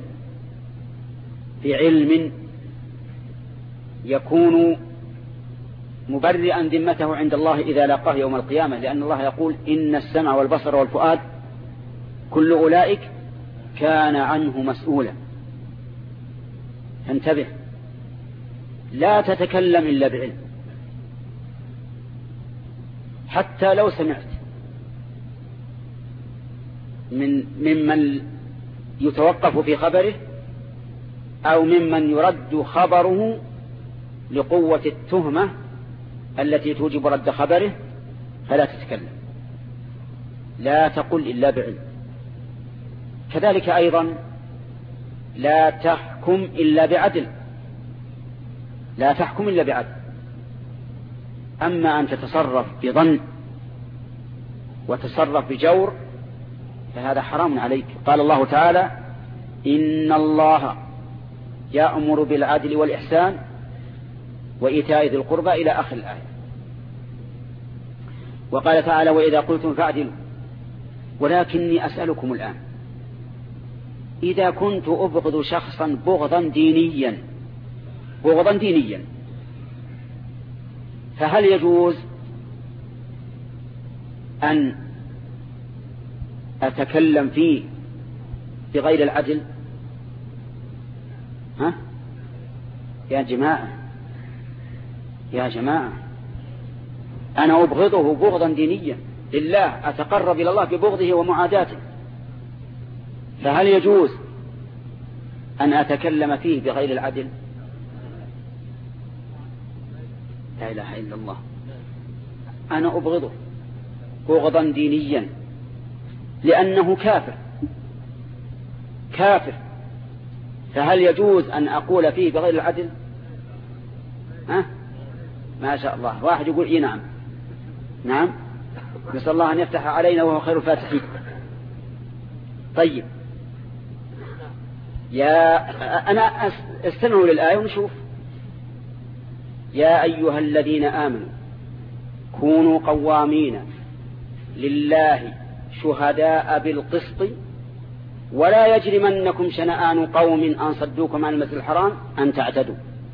بعلم يكون مبرئا ذمته عند الله إذا لاقاه يوم القيامة، لأن الله يقول إن السمع والبصر والفؤاد كل أولئك كان عنه مسؤولا. فانتبه، لا تتكلم إلا بعلم. حتى لو سمعت من ممن يتوقف في خبره أو ممن يرد خبره لقوة التهمة التي توجب رد خبره، فلا تتكلم، لا تقل إلا بعلم. كذلك أيضا لا تحكم إلا بعدل، لا تحكم إلا بعدل. أما أن تتصرف بظن وتصرف بجور فهذا حرام عليك. قال الله تعالى إن الله يأمر بالعدل والإحسان وإيتاء ذي القربى إلى آخر الآية. وقال تعالى وإذا قلتم فاعدلوا. ولكني أسألكم الآن، إذا كنت أبغض شخصا بغضا دينيا بغضا دينيا فهل يجوز أن أتكلم فيه بغير العدل؟ ها يا جماعة يا جماعة أنا أبغضه بغضا دينيا لله، أتقرب إلى الله ببغضه ومعاداته، فهل يجوز أن أتكلم فيه بغير العدل؟ لا إله إلا الله. أنا أبغضه بغضا دينيا لأنه كافر كافر فهل يجوز أن أقول فيه بغير العدل؟ ها؟ ما شاء الله. واحد يقول إيه نعم نعم، نسأل الله أن يفتح علينا وهو خير الفاتحين. طيب يا أنا استمعوا للآية ونشوف. يا أيها الذين آمنوا كونوا قوامين لله شهداء بالقسط ولا يجرمنكم شنآن قوم أن صدوكم عن المسجد الحرام أن تعتدوا.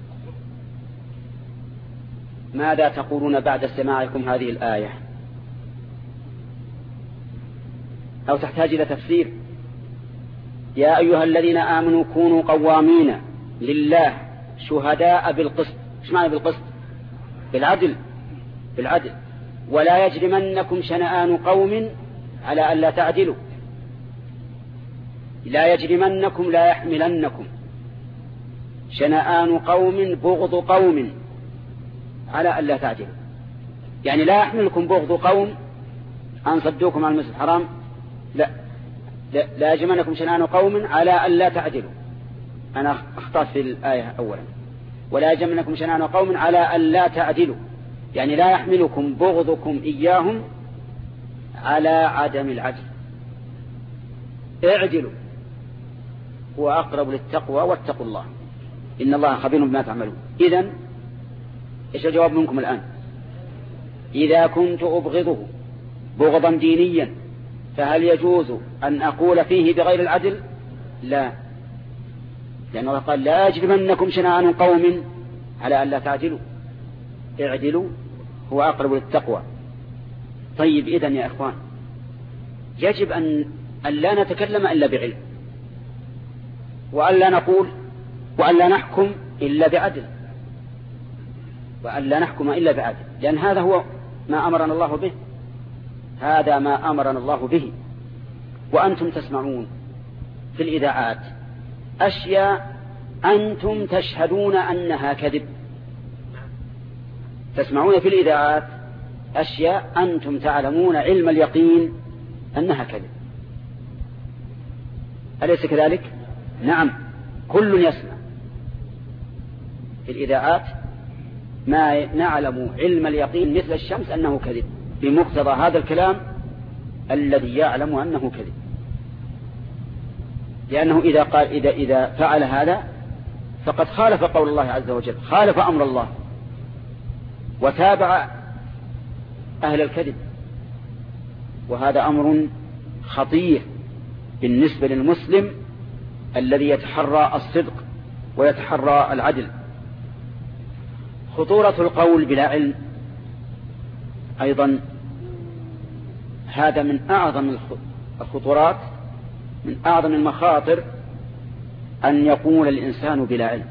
ماذا تقولون بعد سماعكم هذه الآية؟ أو تحتاج إلى تفسير؟ يا أيها الذين آمنوا كونوا قوامين لله شهداء بالقسط. ايش معنى بالقسط؟ بالعدل بالعدل. ولا يجرمنكم شنآن قوم على ألا تعدلوا. لا يجرمنكم لا يحملنكم شنآن قوم بغض قوم على ألا تعدلوا، يعني لا يحملكم بغض قوم أن صدوكم عن المسجد الحرام، لا لا, لا يجرمنكم شنآن قوم على ألا تعدلوا. أنا أخطأت في الآية أولا. ولا يجرمنكم شنآن قوم على ألا تعدلوا، يعني لا يحملكم بغضكم إياهم على عدم العدل. اعدلوا هو أقرب للتقوى واتقوا الله إن الله خبير بما تعملون. إذن إيش الجواب منكم الآن؟ إذا كنت أبغضه بغضا دينيا فهل يجوز أن أقول فيه بغير العدل؟ لا، لأن الله قال لا يجرمنكم شنآن قوم على ألا تعدلوا، اعدلوا هو أقرب للتقوى. طيب إذن يا إخوان يجب أن لا نتكلم إلا بعلم، وأن لا نقول وأن لا نحكم إلا بعدل، وأن لا نحكم إلا بعدل، لأن هذا هو ما أمرنا الله به، هذا ما أمرنا الله به. وأنتم تسمعون في الإذاعات أشياء أنتم تشهدون أنها كذب. تسمعون في الإذاعات أشياء أنتم تعلمون علم اليقين أنها كذب، أليس كذلك؟ نعم، كل يسمع في الإذاعات ما نعلم علم اليقين مثل الشمس أنه كذب، بمقتضى هذا الكلام الذي يعلم أنه كذب، لأنه إذا قال إذا إذا فعل هذا فقد خالف قول الله عز وجل، خالف أمر الله، وتابع أهل الكذب، وهذا أمر خطير بالنسبة للمسلم الذي يتحرى الصدق ويتحرى العدل. خطورة القول بلا علم أيضا هذا من أعظم الخطورات، من أعظم المخاطر أن يقول الإنسان بلا علم،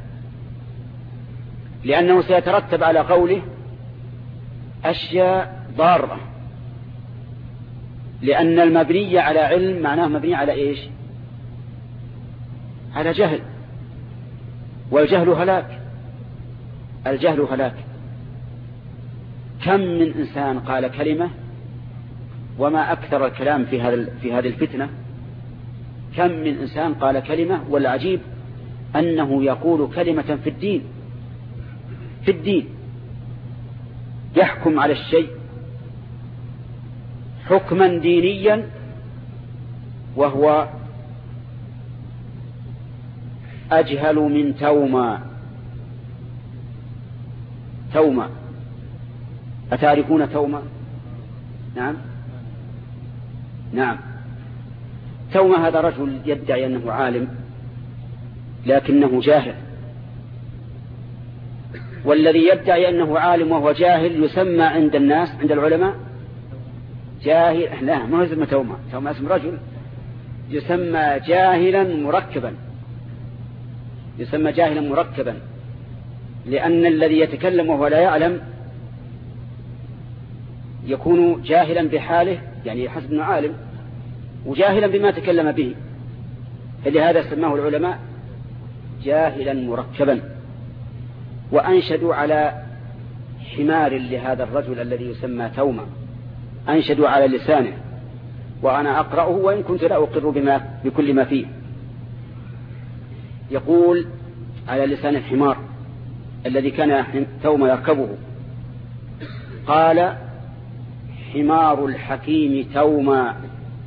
لأنه سيترتب على قوله أشياء ضارة، لأن المبني على علم معناه مبني على إيش؟ على جهل، والجهل هلاك، الجهل هلاك. كم من إنسان قال كلمة، وما أكثر الكلام في هذا في هذه الفتنة، كم من إنسان قال كلمة والعجيب أنه يقول كلمة في الدين في الدين يحكم على الشيء حكما دينيا وهو أجهل من توما. توما، أتعرفون توما؟ نعم نعم توما هذا رجل يدعي أنه عالم لكنه جاهل، والذي يدعي أنه عالم وهو جاهل يسمى عند الناس عند العلماء جاهل. لا، ما هو اسمه توما، توما اسم رجل يسمى جاهلا مركبا، يسمى جاهلا مركبا، لأن الذي يتكلم وهو لا يعلم يكون جاهلا بحاله، يعني حسب أنه عالم، وجاهلا بما تكلم به، فلهذا سماه العلماء جاهلا مركبا. وأنشدوا على حمار لهذا الرجل الذي يسمى توما، أنشدوا على لسانه، وأنا أقرأه وإن كنت لا أقر بما بكل ما فيه. يقول على لسان الحمار الذي كان توما يركبه، قال: حمار الحكيم توما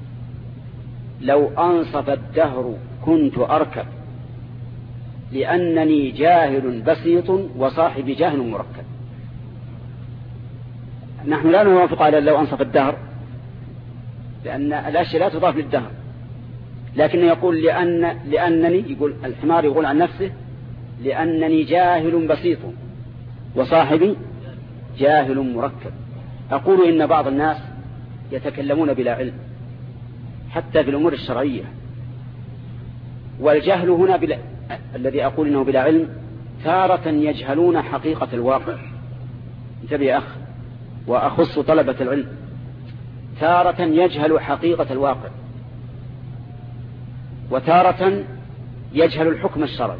لو أنصف الدهر كنت أركب، لأنني جاهل بسيط وصاحبي جاهل مركب. نحن لا نوافق على لو أنصف الدهر، لأن الأشياء لا تضاف للدهر، لكن يقول لأن لأنني يقول الحمار يقول عن نفسه لأنني جاهل بسيط وصاحبي جاهل مركب. أقول إن بعض الناس يتكلمون بلا علم حتى في الأمور الشرعية، والجهل هنا بلا... الذي أقول إنه بلا علم تارة يجهلون حقيقة الواقع. انتبه يا أخ، وأخص طلبة العلم، تارة يجهل حقيقة الواقع، وتارة يجهل الحكم الشرعي.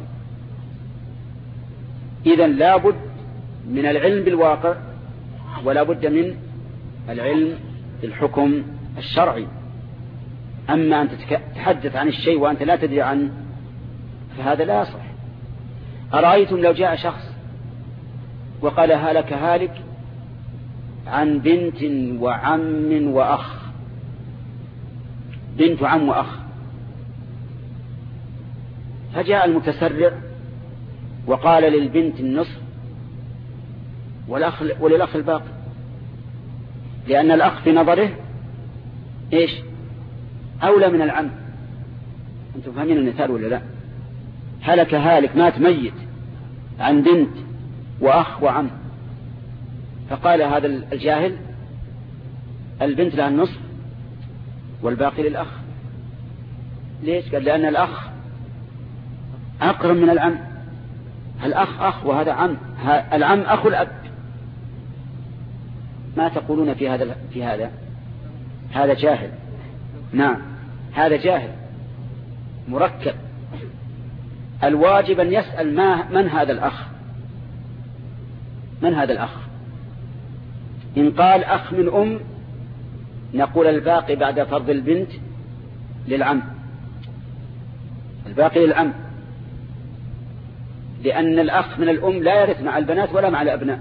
إذن لا بد من العلم بالواقع ولا بد من العلم بالحكم الشرعي. أما أن تتحدث عن الشيء وأنت لا تدري عنه فهذا لا يصح. أرأيتم لو جاء شخص وقال هلك هالك عن بنت وعم وأخ، بنت وعم وأخ، فجاء المتسرع وقال للبنت النصف والأخ وللأخ الباقي، لأن الأخ في نظره إيش؟ أولى من العم. أنتم فاهمين المثال ولا لا؟ هلك هالك، مات ميت عن بنت وأخ وعم، فقال هذا الجاهل البنت لها النصف والباقي للأخ. ليش؟ قال لأن الأخ أقرب من العم، الأخ أخ وهذا عم، العم أخو الأب. ما تقولون في هذا في هذا هذا جاهل. نعم، هذا جاهل مركب. الواجب أن يسأل ما من هذا الأخ، من هذا الأخ. إن قال أخ من أم نقول الباقي بعد فرض البنت للعم، الباقي للعم، لأن الأخ من الأم لا يرث مع البنات ولا مع الأبناء.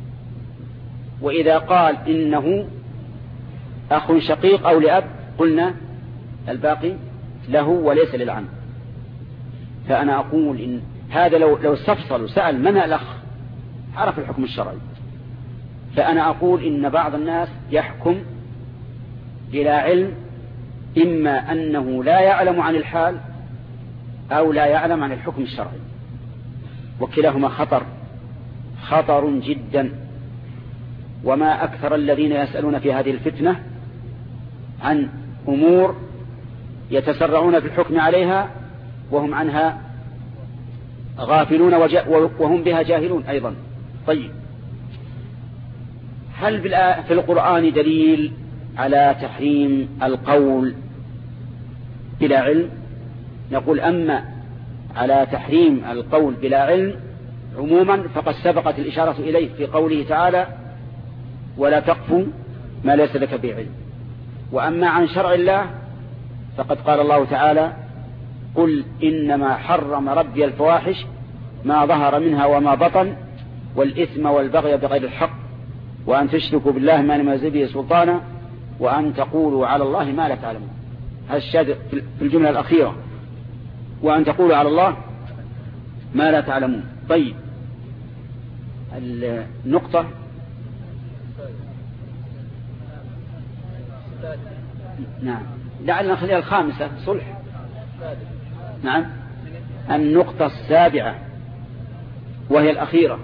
وإذا قال إنه أخ شقيق أو لأب قلنا الباقي له وليس للعم. فأنا أقول إن هذا لو لو استفصل وسأل من الأخ عرف الحكم الشرعي. فأنا أقول إن بعض الناس يحكم بلا علم، إما أنه لا يعلم عن الحال أو لا يعلم عن الحكم الشرعي، وكلاهما خطر خطر جدا. وما أكثر الذين يسألون في هذه الفتنة عن أمور يتسرعون في الحكم عليها وهم عنها غافلون وهم بها جاهلون أيضا. طيب، هل في القرآن دليل على تحريم القول بلا علم؟ نقول أما على تحريم القول بلا علم عموما فقد سبقت الإشارة إليه في قوله تعالى ولا تقف ما ليس لك به علم. وأما عن شرع الله فقد قال الله تعالى قل إنما حرم ربي الفواحش ما ظهر منها وما بطن والإثم والبغي بغير الحق وأن تشركوا بالله ما لم ينزل به سلطانا وأن تقولوا على الله ما لا تعلمون. هذا الشاذ في الجملة الأخيرة، وأن تقولوا على الله ما لا تعلمون. طيب، النقطة نعم لعلنا نخليها الخامسة صلح. نعم، النقطة السابعة وهي الأخيرة.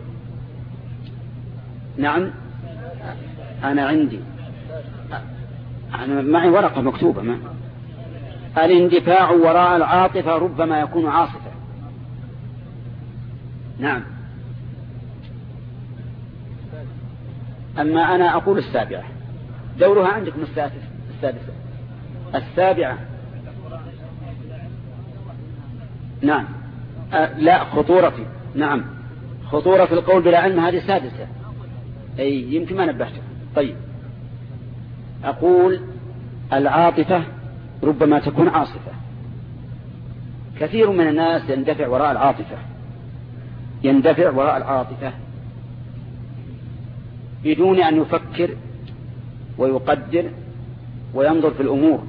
نعم، أنا عندي أنا معي ورقة مكتوبة ما. الاندفاع وراء العاطفة ربما يكون عاصفة. نعم، أما أنا أقول السابعة، دورها عندكم السادسة السادسة السابعة. نعم، أه لا خطورة. نعم، خطورة القول بلا علم هذه السادسة، أي يمكن ما نبهته. طيب، أقول العاطفة ربما تكون عاصفة. كثير من الناس يندفع وراء العاطفة يندفع وراء العاطفة بدون أن يفكر ويقدر وينظر في الأمور.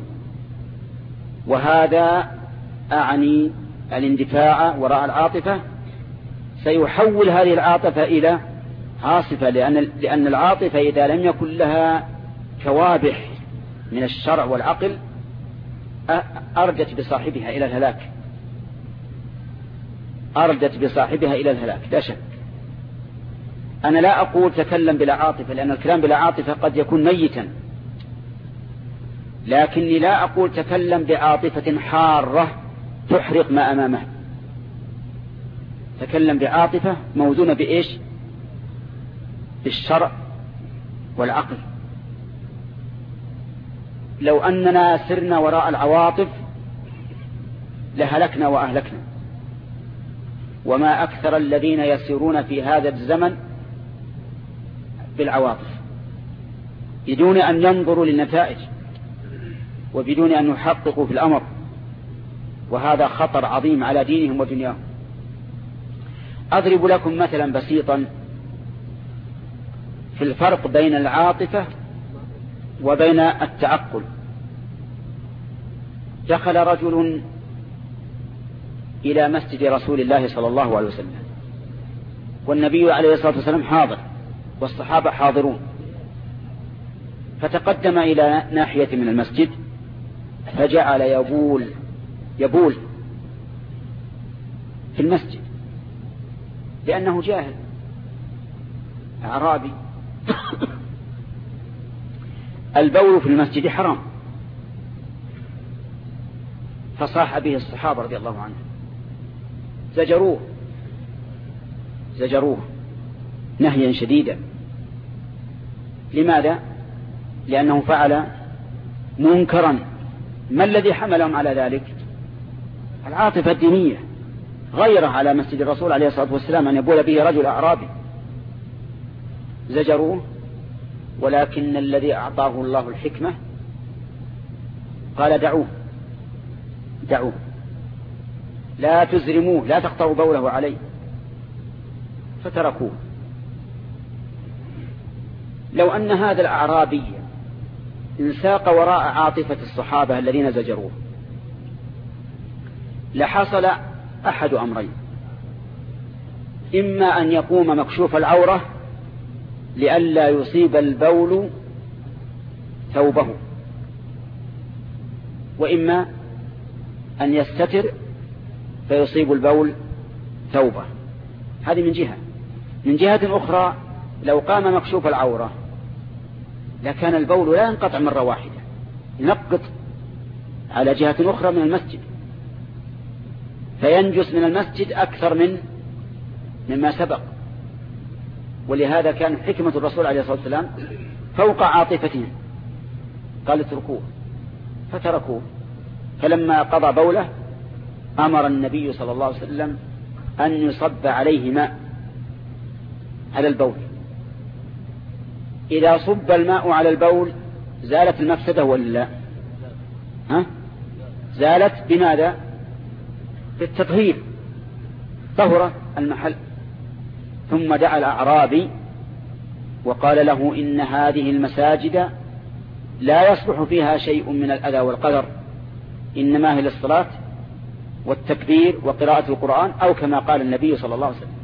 وهذا أعني الاندفاع وراء العاطفة سيحول هذه العاطفة إلى عاصفة، لأن لأن العاطفة إذا لم يكن لها كوابح من الشرع والعقل أردت بصاحبها إلى الهلاك أردت بصاحبها إلى الهلاك لا شك. أنا لا أقول تكلم بلا عاطفة، لأن الكلام بلا عاطفة قد يكون ميتا، لكني لا أقول تكلم بعاطفة حارة تحرق ما أمامه. تكلم بعاطفة موزونة بإيش؟ بالشرع والعقل. لو أننا سرنا وراء العواطف لهلكنا وأهلكنا. وما أكثر الذين يسيرون في هذا الزمن بالعواطف بدون أن ينظروا للنتائج وبدون أن يحققوا في الأمر، وهذا خطر عظيم على دينهم ودنياهم. أضرب لكم مثلا بسيطا في الفرق بين العاطفة وبين التعقل. دخل رجل إلى مسجد رسول الله صلى الله عليه وسلم والنبي عليه الصلاة والسلام حاضر والصحابة حاضرون، فتقدم إلى ناحية من المسجد فجعل يبول يبول في المسجد لأنه جاهل أعرابي. البول في المسجد حرام، فصاح به الصحابة رضي الله عنهم زجروه زجروه نهيا شديدا. لماذا؟ لأنه فعل منكرا ما الذي حملهم على ذلك؟ العاطفة الدينية. غيره على مسجد الرسول عليه الصلاة والسلام أن يبول به رجل أعرابي، زجروه، ولكن الذي أعطاه الله الحكمة قال دعوه دعوه لا تزرموه، لا تقطعوا بوله عليه، فتركوه. لو أن هذا الأعرابي انساق وراء عاطفة الصحابة الذين زجروه لحصل أحد أمرين: إما أن يقوم مكشوف العورة لئلا يصيب البول ثوبه، وإما أن يستتر فيصيب البول ثوبه. هذه من جهة. من جهة أخرى لو قام مكشوف العورة لكان البول لا ينقطع مرة واحدة، ينقط على جهة أخرى من المسجد، فينجس من المسجد أكثر من مما سبق. ولهذا كان حكمة الرسول عليه الصلاة والسلام فوق عاطفتهم، قال اتركوه، فتركوه. فلما قضى بوله أمر النبي صلى الله عليه وسلم أن يصب عليه ماء على البول. إذا صب الماء على البول زالت المفسدة ولا لا؟ ها؟ زالت بماذا؟ بالتطهير، طهر المحل. ثم دعا الأعرابي وقال له إن هذه المساجد لا يصلح فيها شيء من الأذى والقدر، إنما هي للصلاة والتكبير وقراءة القرآن، أو كما قال النبي صلى الله عليه وسلم.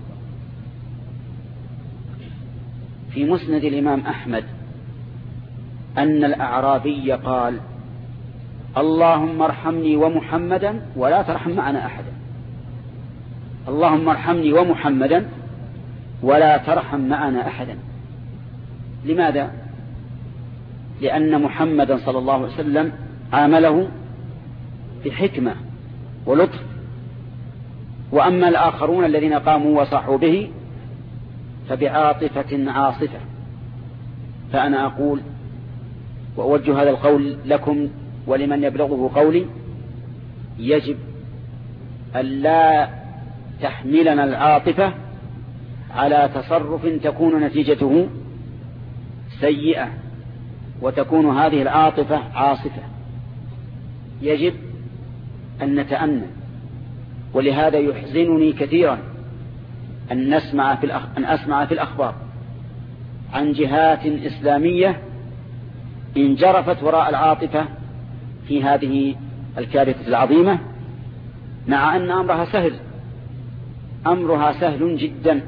في مسند الإمام أحمد أن الأعرابي قال: اللهم ارحمني ومحمدا ولا ترحم معنا أحدا. اللهم ارحمني ومحمدا ولا ترحم معنا أحدا. لماذا؟ لأن محمدا صلى الله عليه وسلم عامله بحكمة ولطف، وأما الآخرون الذين قاموا وصاحوا به فبعاطفة عاصفة. فأنا أقول وأوجه هذا القول لكم ولمن يبلغه قولي: يجب أن لا تحملنا العاطفة على تصرف تكون نتيجته سيئة وتكون هذه العاطفة عاصفة. يجب أن نتأنى. ولهذا يحزنني كثيرا أن نسمع في الأخ... أن أسمع في الأخبار عن جهات إسلامية انجرفت وراء العاطفة في هذه الكارثة العظيمة، مع أن أمرها سهل. أمرها سهل جدا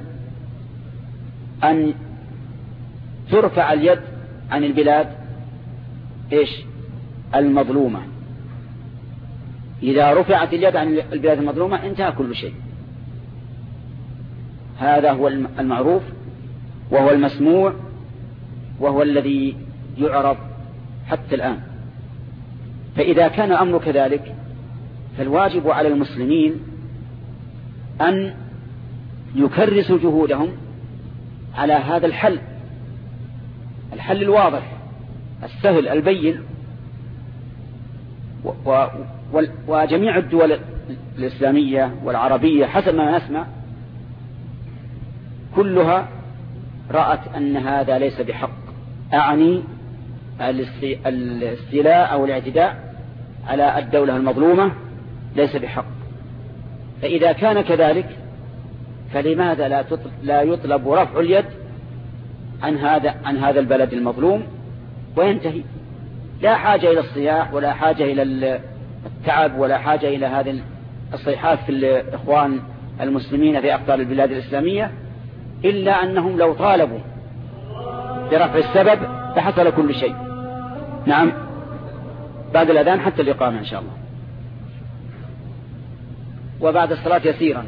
أن ترفع اليد عن البلاد إيش المظلومة. إذا رفعت اليد عن البلاد المظلومة انتهى كل شيء. هذا هو المعروف وهو المسموع وهو الذي يعرض حتى الآن. فإذا كان الأمر كذلك فالواجب على المسلمين أن يكرسوا جهودهم على هذا الحل، الحل الواضح السهل البين. و و وجميع الدول الإسلامية والعربية حسب ما نسمع كلها رأت أن هذا ليس بحق، أعني الاستيلاء أو الاعتداء على الدولة المظلومة ليس بحق. فإذا كان كذلك فلماذا لا يطلب رفع اليد عن هذا عن هذا البلد المظلوم وينتهي؟ لا حاجة إلى الصياح ولا حاجة إلى التعب ولا حاجة إلى هذه الصيحات في الإخوان المسلمين في أقطار البلاد الإسلامية، إلا أنهم لو طالبوا برفع السبب لحصل كل شيء. نعم، بعد الأذان حتى الإقامة إن شاء الله، وبعد الصلاة يسيرا.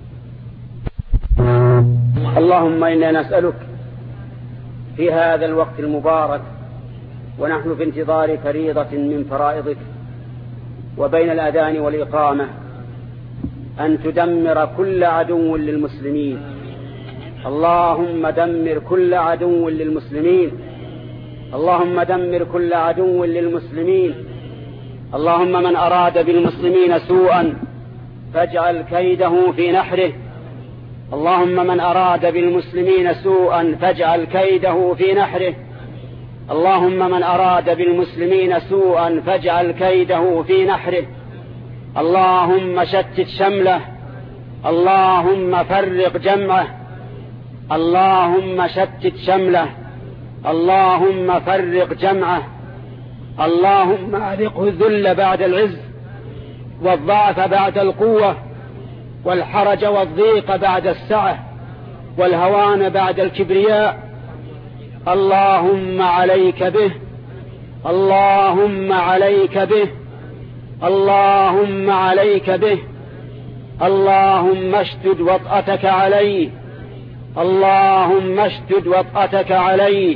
اللهم إنا نسألك في هذا الوقت المبارك ونحن في انتظار فريضة من فرائضك وبين الأذان والإقامة أن تدمر كل عدو للمسلمين. اللهم دمر كل عدو للمسلمين. اللهم دمر كل عدو للمسلمين. اللهم من أراد بالمسلمين سوءا فاجعل كيده في نحره اللهم من أراد بالمسلمين سوءا فاجعل كيده في نحره اللهم من أراد بالمسلمين سوءا فاجعل كيده في نحره اللهم شتت شمله اللهم فرق جمعه اللهم شتت شمله اللهم فرق جمعه اللهم أذقه الذل بعد العز والضعف بعد القوة والحرج والضيق بعد السعة والهوان بعد الكبرياء اللهم عليك به اللهم عليك به اللهم عليك به اللهم اشدد وطأتك عليه اللهم اشدد وطأتك عليه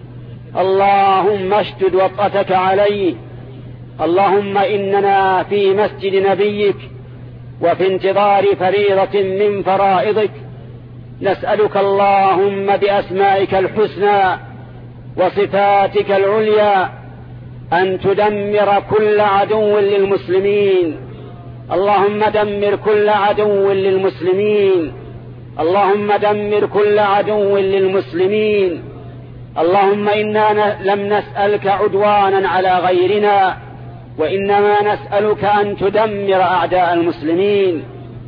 اللهم اشدد وطأتك عليه اللهم إننا في مسجد نبيك وفي انتظار فريضة من فرائضك نسألك اللهم بأسمائك الحسنى وصفاتك العليا أن تدمر كل عدو للمسلمين اللهم دمر كل عدو للمسلمين اللهم دمر كل عدو للمسلمين اللهم إنا لم نسألك عدوانا على غيرنا وإنما نسألك أن تدمر أعداء المسلمين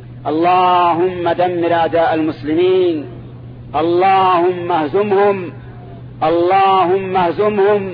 اللهم دمر أعداء المسلمين اللهم اهزمهم اللهم اهزمهم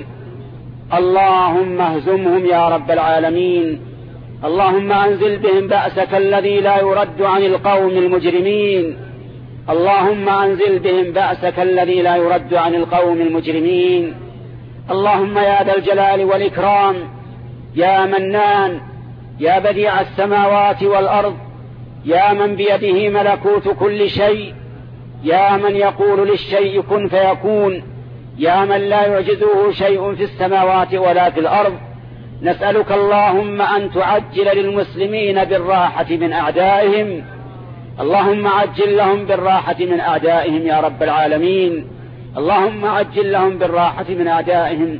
اللهم اهزمهم يا رب العالمين اللهم أنزل بهم بأسك الذي لا يرد عن القوم المجرمين اللهم أنزل بهم بأسك الذي لا يرد عن القوم المجرمين اللهم يا ذا الجلال والإكرام يا منان يا بديع السماوات والأرض يا من بيده ملكوت كل شيء يا من يقول للشيء كن فيكون يا من لا يعجزه شيء في السماوات ولا في الأرض نسألك اللهم أن تعجل للمسلمين بالراحة من أعدائهم اللهم عجل لهم بالراحة من أعدائهم يا رب العالمين اللهم عجل لهم بالراحة من أعدائهم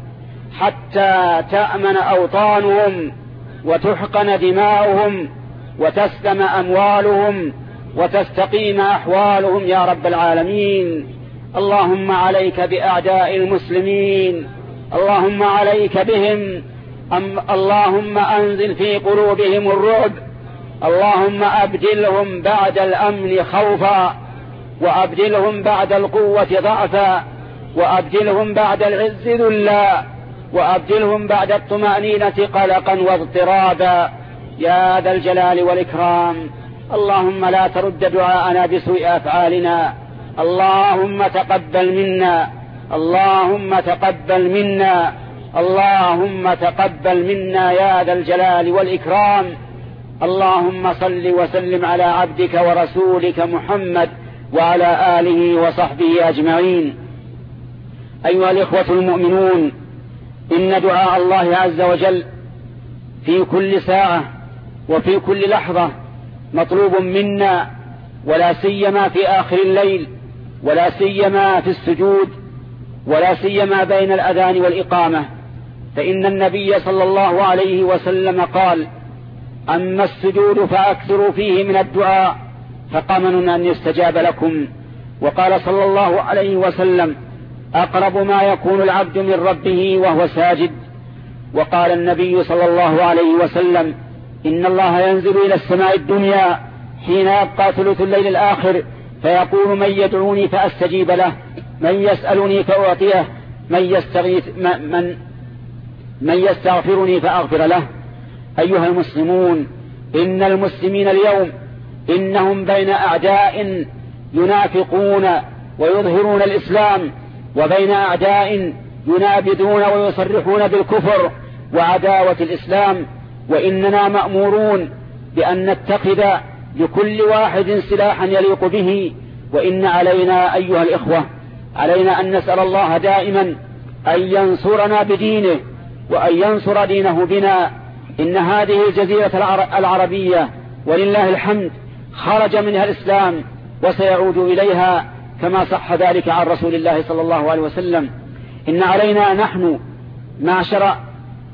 حتى تأمن أوطانهم وتحقن دماؤهم وتسلم أموالهم وتستقيم أحوالهم يا رب العالمين اللهم عليك بأعداء المسلمين اللهم عليك بهم أم اللهم أنزل في قلوبهم الرعب اللهم أبدلهم بعد الأمن خوفا وأبدلهم بعد القوة ضعفا وأبدلهم بعد العز ذلا وأبدلهم بعد الطمأنينة قلقا واضطرابا يا ذا الجلال والإكرام اللهم لا ترد دعاءنا بسوء أفعالنا اللهم تقبل منا اللهم تقبل منا اللهم تقبل منا يا ذا الجلال والإكرام اللهم صل وسلم على عبدك ورسولك محمد وعلى آله وصحبه أجمعين أيها الإخوة المؤمنون إن دعاء الله عز وجل في كل ساعة وفي كل لحظة مطلوب منا ولا سيما في آخر الليل ولا سيما في السجود ولا سيما بين الأذان والإقامة فإن النبي صلى الله عليه وسلم قال أما السجود فأكثروا فيه من الدعاء فقمن أن يستجاب لكم وقال صلى الله عليه وسلم أقرب ما يكون العبد من ربه وهو ساجد وقال النبي صلى الله عليه وسلم إن الله ينزل إلى السماء الدنيا حين يبقى ثلث الليل الآخر فيقول من يدعوني فأستجيب له من يسألني فأعطيه من يستغيث من من يستغفرني فأغفر له أيها المسلمون إن المسلمين اليوم إنهم بين أعداء ينافقون ويظهرون الإسلام وبين أعداء ينابذون ويصرحون بالكفر وعداوة الإسلام وإننا مأمورون بأن نتخذ لكل واحد سلاحا يليق به وإن علينا أيها الإخوة علينا أن نسأل الله دائما أن ينصرنا بدينه وأن ينصر دينه بنا إن هذه الجزيرة العربية ولله الحمد خرج منها الإسلام وسيعود إليها كما صح ذلك عن رسول الله صلى الله عليه وسلم إن علينا نحن معشر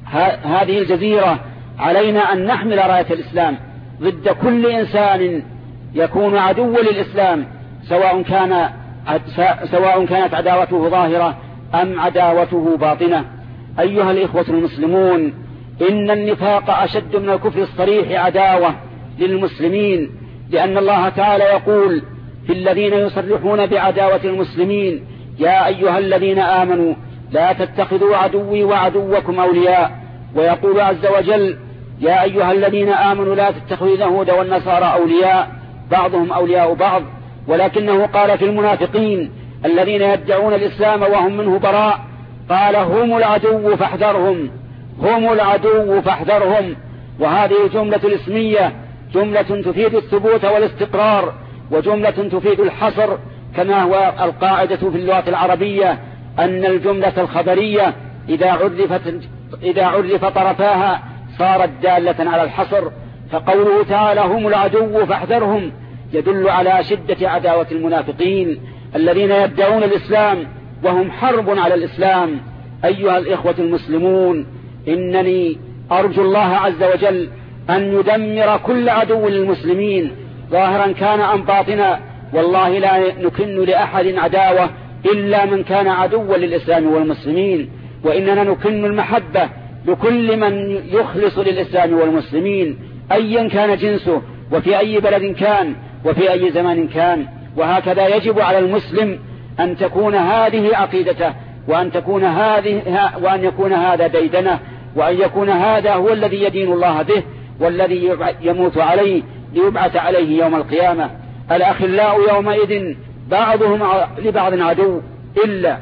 هذه الجزيرة علينا أن نحمل راية الإسلام ضد كل إنسان يكون عدوا للإسلام، سواء كان سواء كانت عداوته ظاهرة أم عداوته باطنة. أيها الإخوة المسلمون، إن النفاق أشد من الكفر الصريح عداوة للمسلمين، لأن الله تعالى يقول في الذين يصرحون بعداوة المسلمين: يا أيها الذين آمنوا لا تتخذوا عدوي وعدوكم أولياء. ويقول عز وجل: يا أيها الذين آمنوا لا تتخذوا اليهود والنصارى أولياء بعضهم أولياء بعض. ولكنه قال في المنافقين الذين يدعون الإسلام وهم منه براء، قال: هم العدو فاحذرهم، هم العدو فاحذرهم. وهذه الجملة الاسمية جملة تفيد الثبوت والاستقرار، وجملة تفيد الحصر، كما هو القاعدة في اللغة العربية أن الجملة الخبرية إذا عرفت, إذا عرف طرفاها صارت دالة على الحصر. فقوله تعالى: هم العدو فاحذرهم يدل على شدة عداوة المنافقين الذين يدعون الإسلام وهم حرب على الإسلام. أيها الإخوة المسلمون، إنني أرجو الله عز وجل أن يدمر كل عدو للمسلمين ظاهرا كان أم باطنا. والله لا نكن لأحد عداوة إلا من كان عدوا للإسلام والمسلمين، وإننا نكن المحبة لكل من يخلص للإسلام والمسلمين أيا كان جنسه وفي أي بلد كان وفي أي زمان كان. وهكذا يجب على المسلم أن تكون هذه عقيدته، وأن تكون هذه وأن يكون هذا ديدنه، وأن يكون هذا هو الذي يدين الله به والذي يموت عليه ليبعث عليه يوم القيامة. الأخلاء يومئذ بعضهم لبعض عدو إلا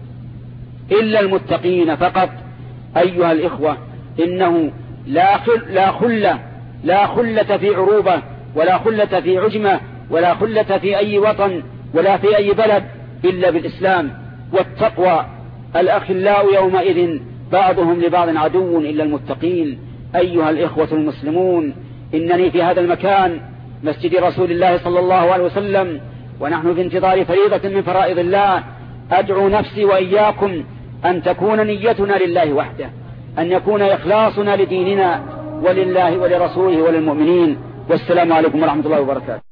إلا المتقين فقط. أيها الإخوة، إنه لا خل لا خلة لا خلة في عروبة، ولا خلة في عجمة، ولا خلة في أي وطن ولا في أي بلد إلا بالإسلام والتقوى. الأخلاء يومئذ بعضهم لبعض عدو إلا المتقين. أيها الإخوة المسلمون، إنني في هذا المكان مسجد رسول الله صلى الله عليه وسلم ونحن في انتظار فريضة من فرائض الله، أدعو نفسي وإياكم أن تكون نيتنا لله وحده، أن يكون إخلاصنا لديننا ولله ولرسوله وللمؤمنين. والسلام عليكم ورحمة الله وبركاته.